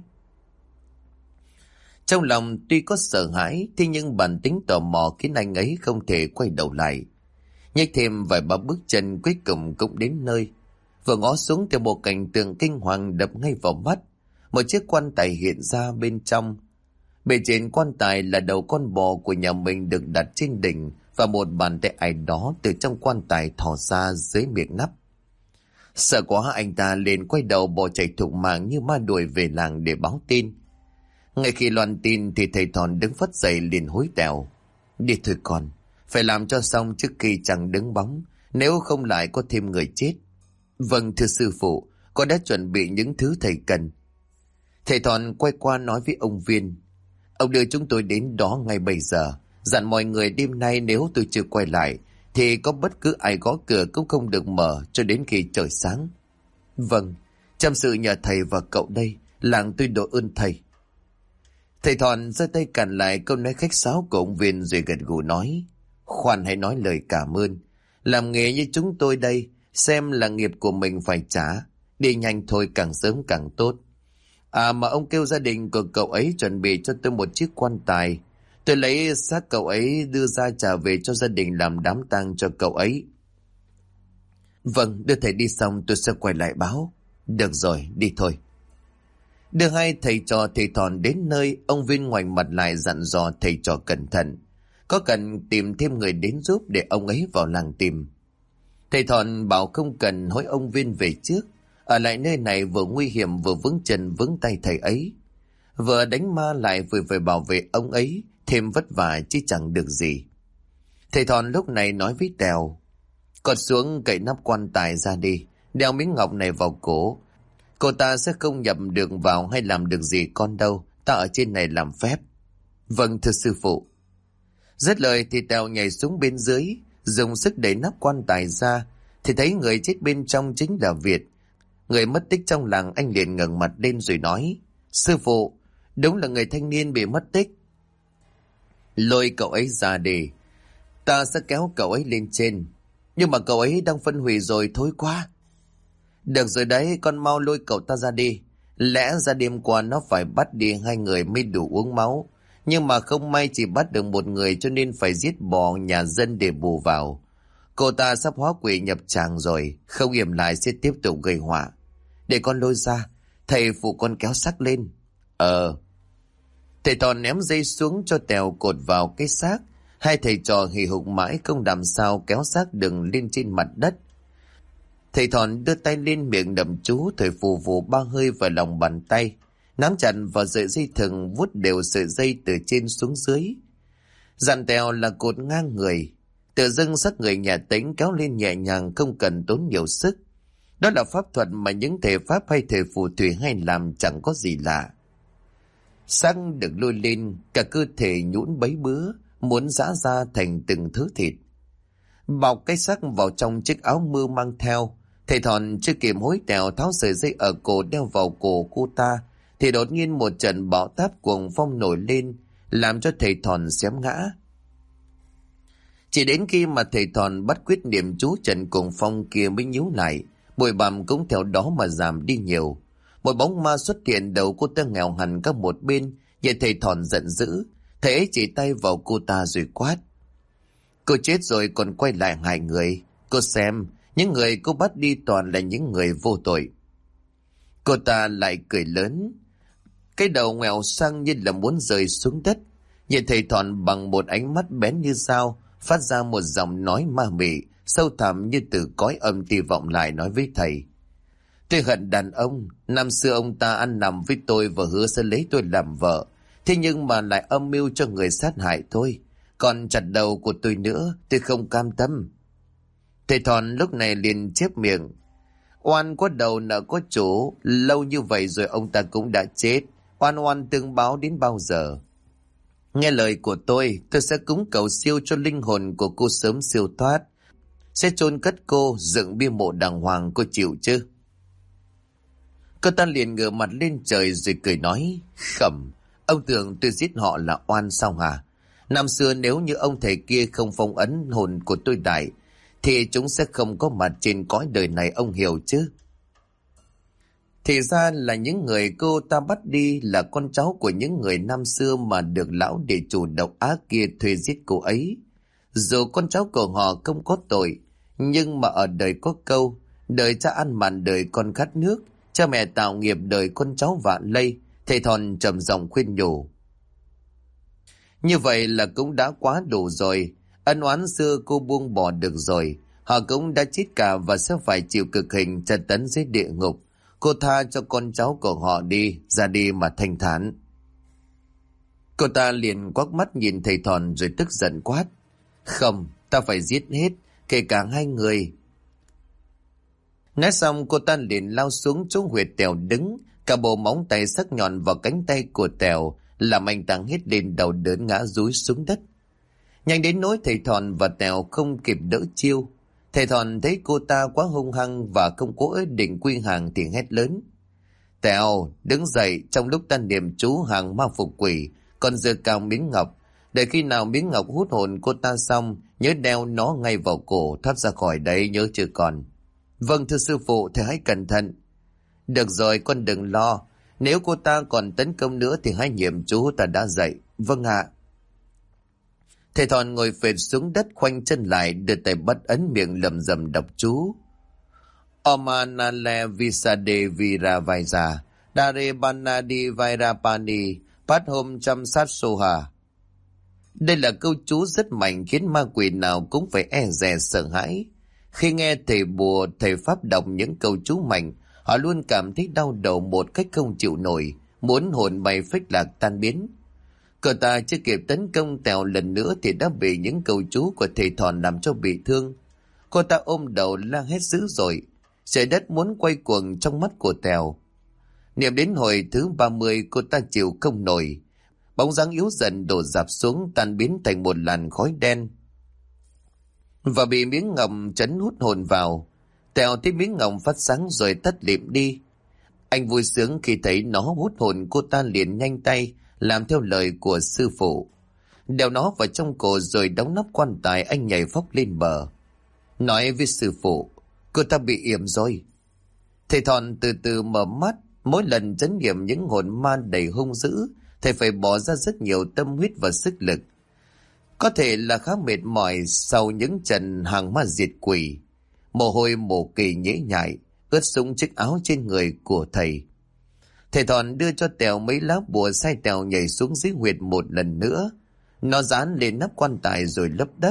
Trong lòng tuy có sợ hãi, thế nhưng bản tính tò mò khiến anh ấy không thể quay đầu lại. Nhích thêm vài ba bước chân cuối cùng cũng đến nơi. Vừa ngó xuống thì một cảnh tượng kinh hoàng đập ngay vào mắt. Một chiếc quan tài hiện ra bên trong. Bề trên quan tài là đầu con bò của nhà mình được đặt trên đỉnh, và một bàn tay ai đó từ trong quan tài thò ra dưới miệng nắp. Sợ quá, anh ta liền quay đầu bỏ chạy thục mạng như ma đuổi về làng để báo tin. Ngay khi loan tin thì thầy Thòn đứng phất dậy liền hối tèo. Đi thôi con, phải làm cho xong trước khi chẳng đứng bóng, nếu không lại có thêm người chết. Vâng thưa sư phụ, con đã chuẩn bị những thứ thầy cần. Thầy Thòn quay qua nói với ông Viên. Ông đưa chúng tôi đến đó ngay bây giờ, dặn mọi người đêm nay nếu tôi chưa quay lại thì có bất cứ ai gõ cửa cũng không được mở cho đến khi trời sáng. Vâng, chăm sự nhờ thầy và cậu đây, làng tôi độ ơn thầy. Thầy Thòn giơ tay cản lại câu nói khách sáo của ông Viên rồi gật gù nói. Khoan, hãy nói lời cảm ơn. Làm nghề như chúng tôi đây, xem là nghiệp của mình phải trả. Đi nhanh thôi, càng sớm càng tốt. À mà ông kêu gia đình của cậu ấy chuẩn bị cho tôi một chiếc quan tài. Tôi lấy xác cậu ấy đưa ra trả về cho gia đình làm đám tang cho cậu ấy. Vâng, đưa thầy đi xong tôi sẽ quay lại báo. Được rồi, đi thôi. Đưa hai thầy trò thầy Thòn đến nơi, ông Viên ngoảnh mặt lại dặn dò thầy trò cẩn thận. Có cần tìm thêm người đến giúp để ông ấy vào làng tìm. Thầy Thòn bảo không cần, hối ông Viên về trước. Ở lại nơi này vừa nguy hiểm vừa vướng chân vướng tay thầy ấy. Vừa đánh ma lại vừa phải bảo vệ ông ấy, thêm vất vả chứ chẳng được gì. Thầy Thòn lúc này nói với Tèo. Con xuống cậy nắp quan tài ra đi, đeo miếng ngọc này vào cổ. Cô ta sẽ không nhập được vào hay làm được gì con đâu, ta ở trên này làm phép. Vâng thưa sư phụ. Dứt lời thì Tèo nhảy xuống bên dưới, dùng sức đẩy nắp quan tài ra, thì thấy người chết bên trong chính là Việt. Người mất tích trong làng. Anh liền ngẩng mặt lên rồi nói. Sư phụ, đúng là người thanh niên bị mất tích. Lôi cậu ấy ra đi, ta sẽ kéo cậu ấy lên trên. Nhưng mà cậu ấy đang phân hủy rồi, thối quá. Được rồi đấy, con mau lôi cậu ta ra đi. Lẽ ra đêm qua nó phải bắt đi 2 người mới đủ uống máu. Nhưng mà không may chỉ bắt được 1 người, cho nên phải giết bỏ nhà dân để bù vào. Cô ta sắp hóa quỷ nhập tràng rồi, không yểm lại sẽ tiếp tục gây họa. Để con lôi ra, thầy phụ con kéo xác lên. Thầy Thòn ném dây xuống cho Tèo cột vào cái xác. Hai thầy trò hì hục mãi không làm sao kéo xác đừng lên trên mặt đất. Thầy Thòn đưa tay lên miệng đầm chú, thầy phù phù 3 hơi vào lòng bàn tay, nắm chặt vào sợi dây thừng, vuốt đều sợi dây từ trên xuống dưới. Dặn Tèo là cột ngang người. Tự dưng xác người nhà Tĩnh kéo lên nhẹ nhàng, không cần tốn nhiều sức. Đó là pháp thuật mà những thầy pháp hay thầy phù thủy hay làm, chẳng có gì lạ. Xác được lôi lên, cả cơ thể nhũn bấy bứa, muốn giã ra thành từng thứ thịt. Bọc cái xác vào trong chiếc áo mưa mang theo. Thầy Thòn chưa kịp hối Tèo tháo sợi dây ở cổ đeo vào cổ cô ta, thì đột nhiên một trận bão táp cuồng phong nổi lên, làm cho thầy Thòn xém ngã. Chỉ đến khi mà thầy Thòn bắt quyết niệm chú trận cuồng phong kia mới nhíu lại, bụi bặm cũng theo đó mà giảm đi nhiều. Một bóng ma xuất hiện, đầu cô ta nghèo hẳn các một bên. Vậy thầy Thòn giận dữ, thầy ấy chỉ tay vào cô ta rồi quát. Cô chết rồi còn quay lại hại người. Cô xem, những người cô bắt đi toàn là những người vô tội. Cô ta lại cười lớn, cái đầu ngoẹo sang như là muốn rơi xuống đất. Nhìn thầy Thòn bằng một ánh mắt bén như dao, phát ra một giọng nói ma mị, sâu thẳm như từ cõi âm ti vọng lại nói với thầy. Tôi hận đàn ông, năm xưa ông ta ăn nằm với tôi và hứa sẽ lấy tôi làm vợ. Thế nhưng mà lại âm mưu cho người sát hại tôi, còn chặt đầu của tôi nữa, tôi không cam tâm. Thầy Thòn lúc này liền chép miệng. Oan có đầu nợ có chủ, lâu như vậy rồi ông ta cũng đã chết. Oan oan tương báo đến bao giờ? Nghe lời của tôi sẽ cúng cầu siêu cho linh hồn của cô sớm siêu thoát. Sẽ chôn cất cô, dựng bia mộ đàng hoàng, cô chịu chứ? Cô ta liền ngửa mặt lên trời rồi cười nói, Khẩm, ông tưởng tôi giết họ là oan sao hả? Năm xưa nếu như ông thầy kia không phong ấn hồn của tôi đại, thì chúng sẽ không có mặt trên cõi đời này, ông hiểu chứ? Thì ra là những người cô ta bắt đi là con cháu của những người năm xưa mà được lão địa chủ độc ác kia thuê giết cô ấy. Dù con cháu của họ không có tội, nhưng mà ở đời có câu, đời cha ăn mặn đời con khát nước, cha mẹ tạo nghiệp đời con cháu vạ lây. Thầy Thòn trầm giọng khuyên nhủ. Như vậy là cũng đã quá đủ rồi. Ân oán xưa cô buông bỏ được rồi. Họ cũng đã chết cả và sẽ phải chịu cực hình tra tấn dưới địa ngục. Cô tha cho con cháu của họ đi, ra đi mà thanh thản. Cô ta liền quắc mắt nhìn thầy Thòn rồi tức giận quát. Không, ta phải giết hết, kể cả hai người. Nói xong cô ta liền lao xuống chỗ huyệt Tèo đứng, cả bộ móng tay sắc nhọn vào cánh tay của Tèo, làm anh ta hét lên đầu đớn ngã rúi xuống đất. Nhanh đến nỗi thầy Thòn và Tèo không kịp đỡ chiêu. Thầy Thòn thấy cô ta quá hung hăng và không có ý định quy hàng thì hét lớn. Tèo, đứng dậy, trong lúc ta niệm chú hàng ma phục quỷ, còn giơ cao miếng ngọc. Để khi nào miếng ngọc hút hồn cô ta xong, nhớ đeo nó ngay vào cổ, thoát ra khỏi đấy, nhớ chưa con? Vâng thưa sư phụ, thầy hãy cẩn thận. Được rồi, con đừng lo. Nếu cô ta còn tấn công nữa thì hãy niệm chú ta đã dạy. Vâng ạ. Thầy Thòn ngồi phệt xuống đất khoanh chân lại, đưa tay bắt ấn miệng lầm rầm đọc chú. Omanale Visade Vira Vaisa Dare Banadi Vairapani Pathom Cham Sát Soha. Đây là câu chú rất mạnh khiến ma quỷ nào cũng phải e dè sợ hãi. Khi nghe thầy bùa, thầy pháp đọc những câu chú mạnh, họ luôn cảm thấy đau đầu một cách không chịu nổi, muốn hồn bay phách lạc tan biến. Cậu ta chưa kịp tấn công Tèo lần nữa thì đã bị những câu chú của thầy Thòn làm cho bị thương. Cô ta ôm đầu la hét dữ dội, trời đất muốn quay cuồng trong mắt của Tèo. Niệm đến hồi thứ 30 cô ta chịu không nổi, bóng dáng yếu dần đổ dạp xuống, tan biến thành một làn khói đen và bị miếng ngọc chấn hút hồn vào. Tèo thấy miếng ngọc phát sáng rồi tắt lịm đi. Anh vui sướng khi thấy nó hút hồn cô ta, liền nhanh tay làm theo lời của sư phụ, đeo nó vào trong cổ rồi đóng nắp quan tài. Anh nhảy phóc lên bờ, nói với sư phụ, cô ta bị yểm rồi. Thầy Thòn từ từ mở mắt. Mỗi lần trấn nghiệm những hồn ma đầy hung dữ, thầy phải bỏ ra rất nhiều tâm huyết và sức lực. Có thể là khá mệt mỏi sau những trận hàng ma diệt quỷ. Mồ hôi mồ kỳ nhễ nhại ướt sũng chiếc áo trên người của thầy. Thầy Thòn đưa cho Tèo mấy lá bùa, sai Tèo nhảy xuống dưới huyệt một lần nữa. Nó dán lên nắp quan tài rồi lấp đất.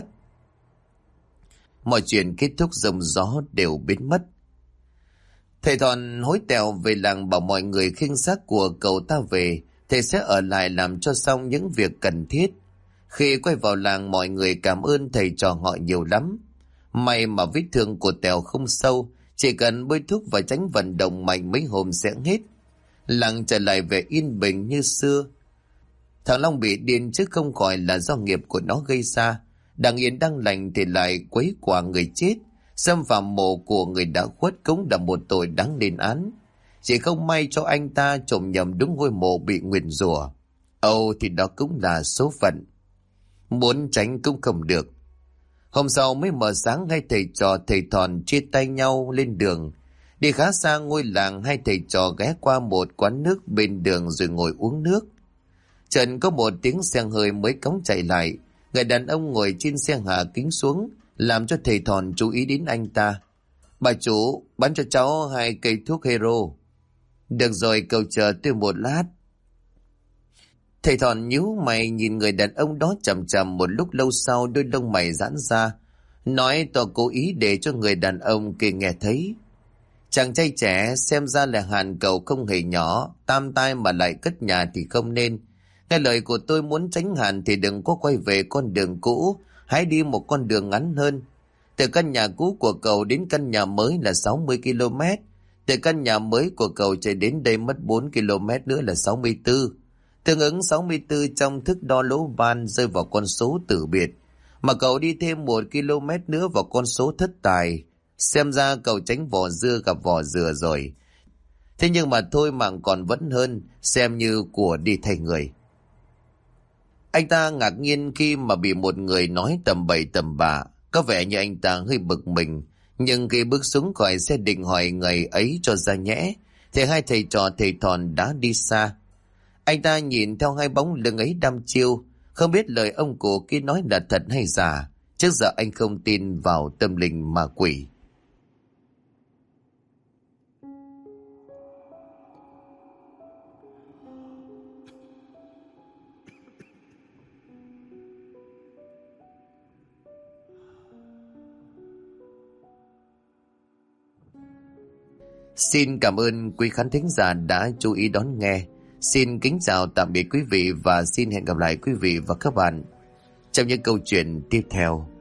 Mọi chuyện kết thúc rông gió đều biến mất. Thầy Thòn hối Tèo về làng, bảo mọi người khiêng xác của cậu ta về, thầy sẽ ở lại làm cho xong những việc cần thiết. Khi quay vào làng, mọi người cảm ơn thầy trò họ nhiều lắm. May mà vết thương của Tèo không sâu, chỉ cần bôi thuốc và tránh vận động mạnh mấy hôm sẽ hết. Làng trở lại về yên bình như xưa. Thằng Long bị điên chứ không phải là do nghiệp của nó gây ra. Đang yên đang lành thì lại quấy quả người chết, xâm phạm mộ của người đã khuất cũng là một tội đáng lên án. Chỉ không may cho anh ta trộm nhầm đúng ngôi mộ bị nguyền rủa. Âu thì đó cũng là số phận, muốn tránh cũng không được. Hôm sau mới mở sáng, hai thầy trò thầy Thòn chia tay nhau lên đường. Đi khá xa ngôi làng, hai thầy trò ghé qua một quán nước bên đường rồi ngồi uống nước. Chợt có một tiếng xe hơi mới cóng chạy lại. Người đàn ông ngồi trên xe hạ kính xuống, làm cho thầy Thòn chú ý đến anh ta. Bà chủ, bán cho cháu 2 cây thuốc hero. Được rồi, cậu chờ tôi một lát. Thầy Thòn nhíu mày nhìn người đàn ông đó chằm chằm một lúc lâu sau, đôi lông mày giãn ra, nói to cố ý để cho người đàn ông kia nghe thấy. Chàng trai trẻ xem ra là hàn cầu không hề nhỏ, tam tai mà lại cất nhà thì không nên. Nghe lời của tôi, muốn tránh hàn thì đừng có quay về con đường cũ, hãy đi một con đường ngắn hơn. Từ căn nhà cũ của cậu đến căn nhà mới là 60 km. Từ căn nhà mới của cậu chạy đến đây mất 4 km nữa là 64. Tương ứng 64 trong thước đo lỗ ban rơi vào con số tử biệt. Mà cậu đi thêm 1 km nữa vào con số thất tài. Xem ra cậu tránh vỏ dưa gặp vỏ dừa rồi. Thế nhưng mà thôi, mạng còn vẫn hơn, xem như của đi thay người. Anh ta ngạc nhiên khi mà bị một người nói tầm bậy tầm bạ. Có vẻ như anh ta hơi bực mình. Nhưng khi bước xuống khỏi xe định hỏi ngày ấy cho ra nhẽ, thì hai thầy trò thầy Thòn đã đi xa. Anh ta nhìn theo hai bóng lưng ấy đăm chiêu, không biết lời ông cụ kia nói là thật hay giả. Trước giờ anh không tin vào tâm linh ma quỷ. Xin cảm ơn quý khán thính giả đã chú ý đón nghe. Xin kính chào tạm biệt quý vị và xin hẹn gặp lại quý vị và các bạn trong những câu chuyện tiếp theo.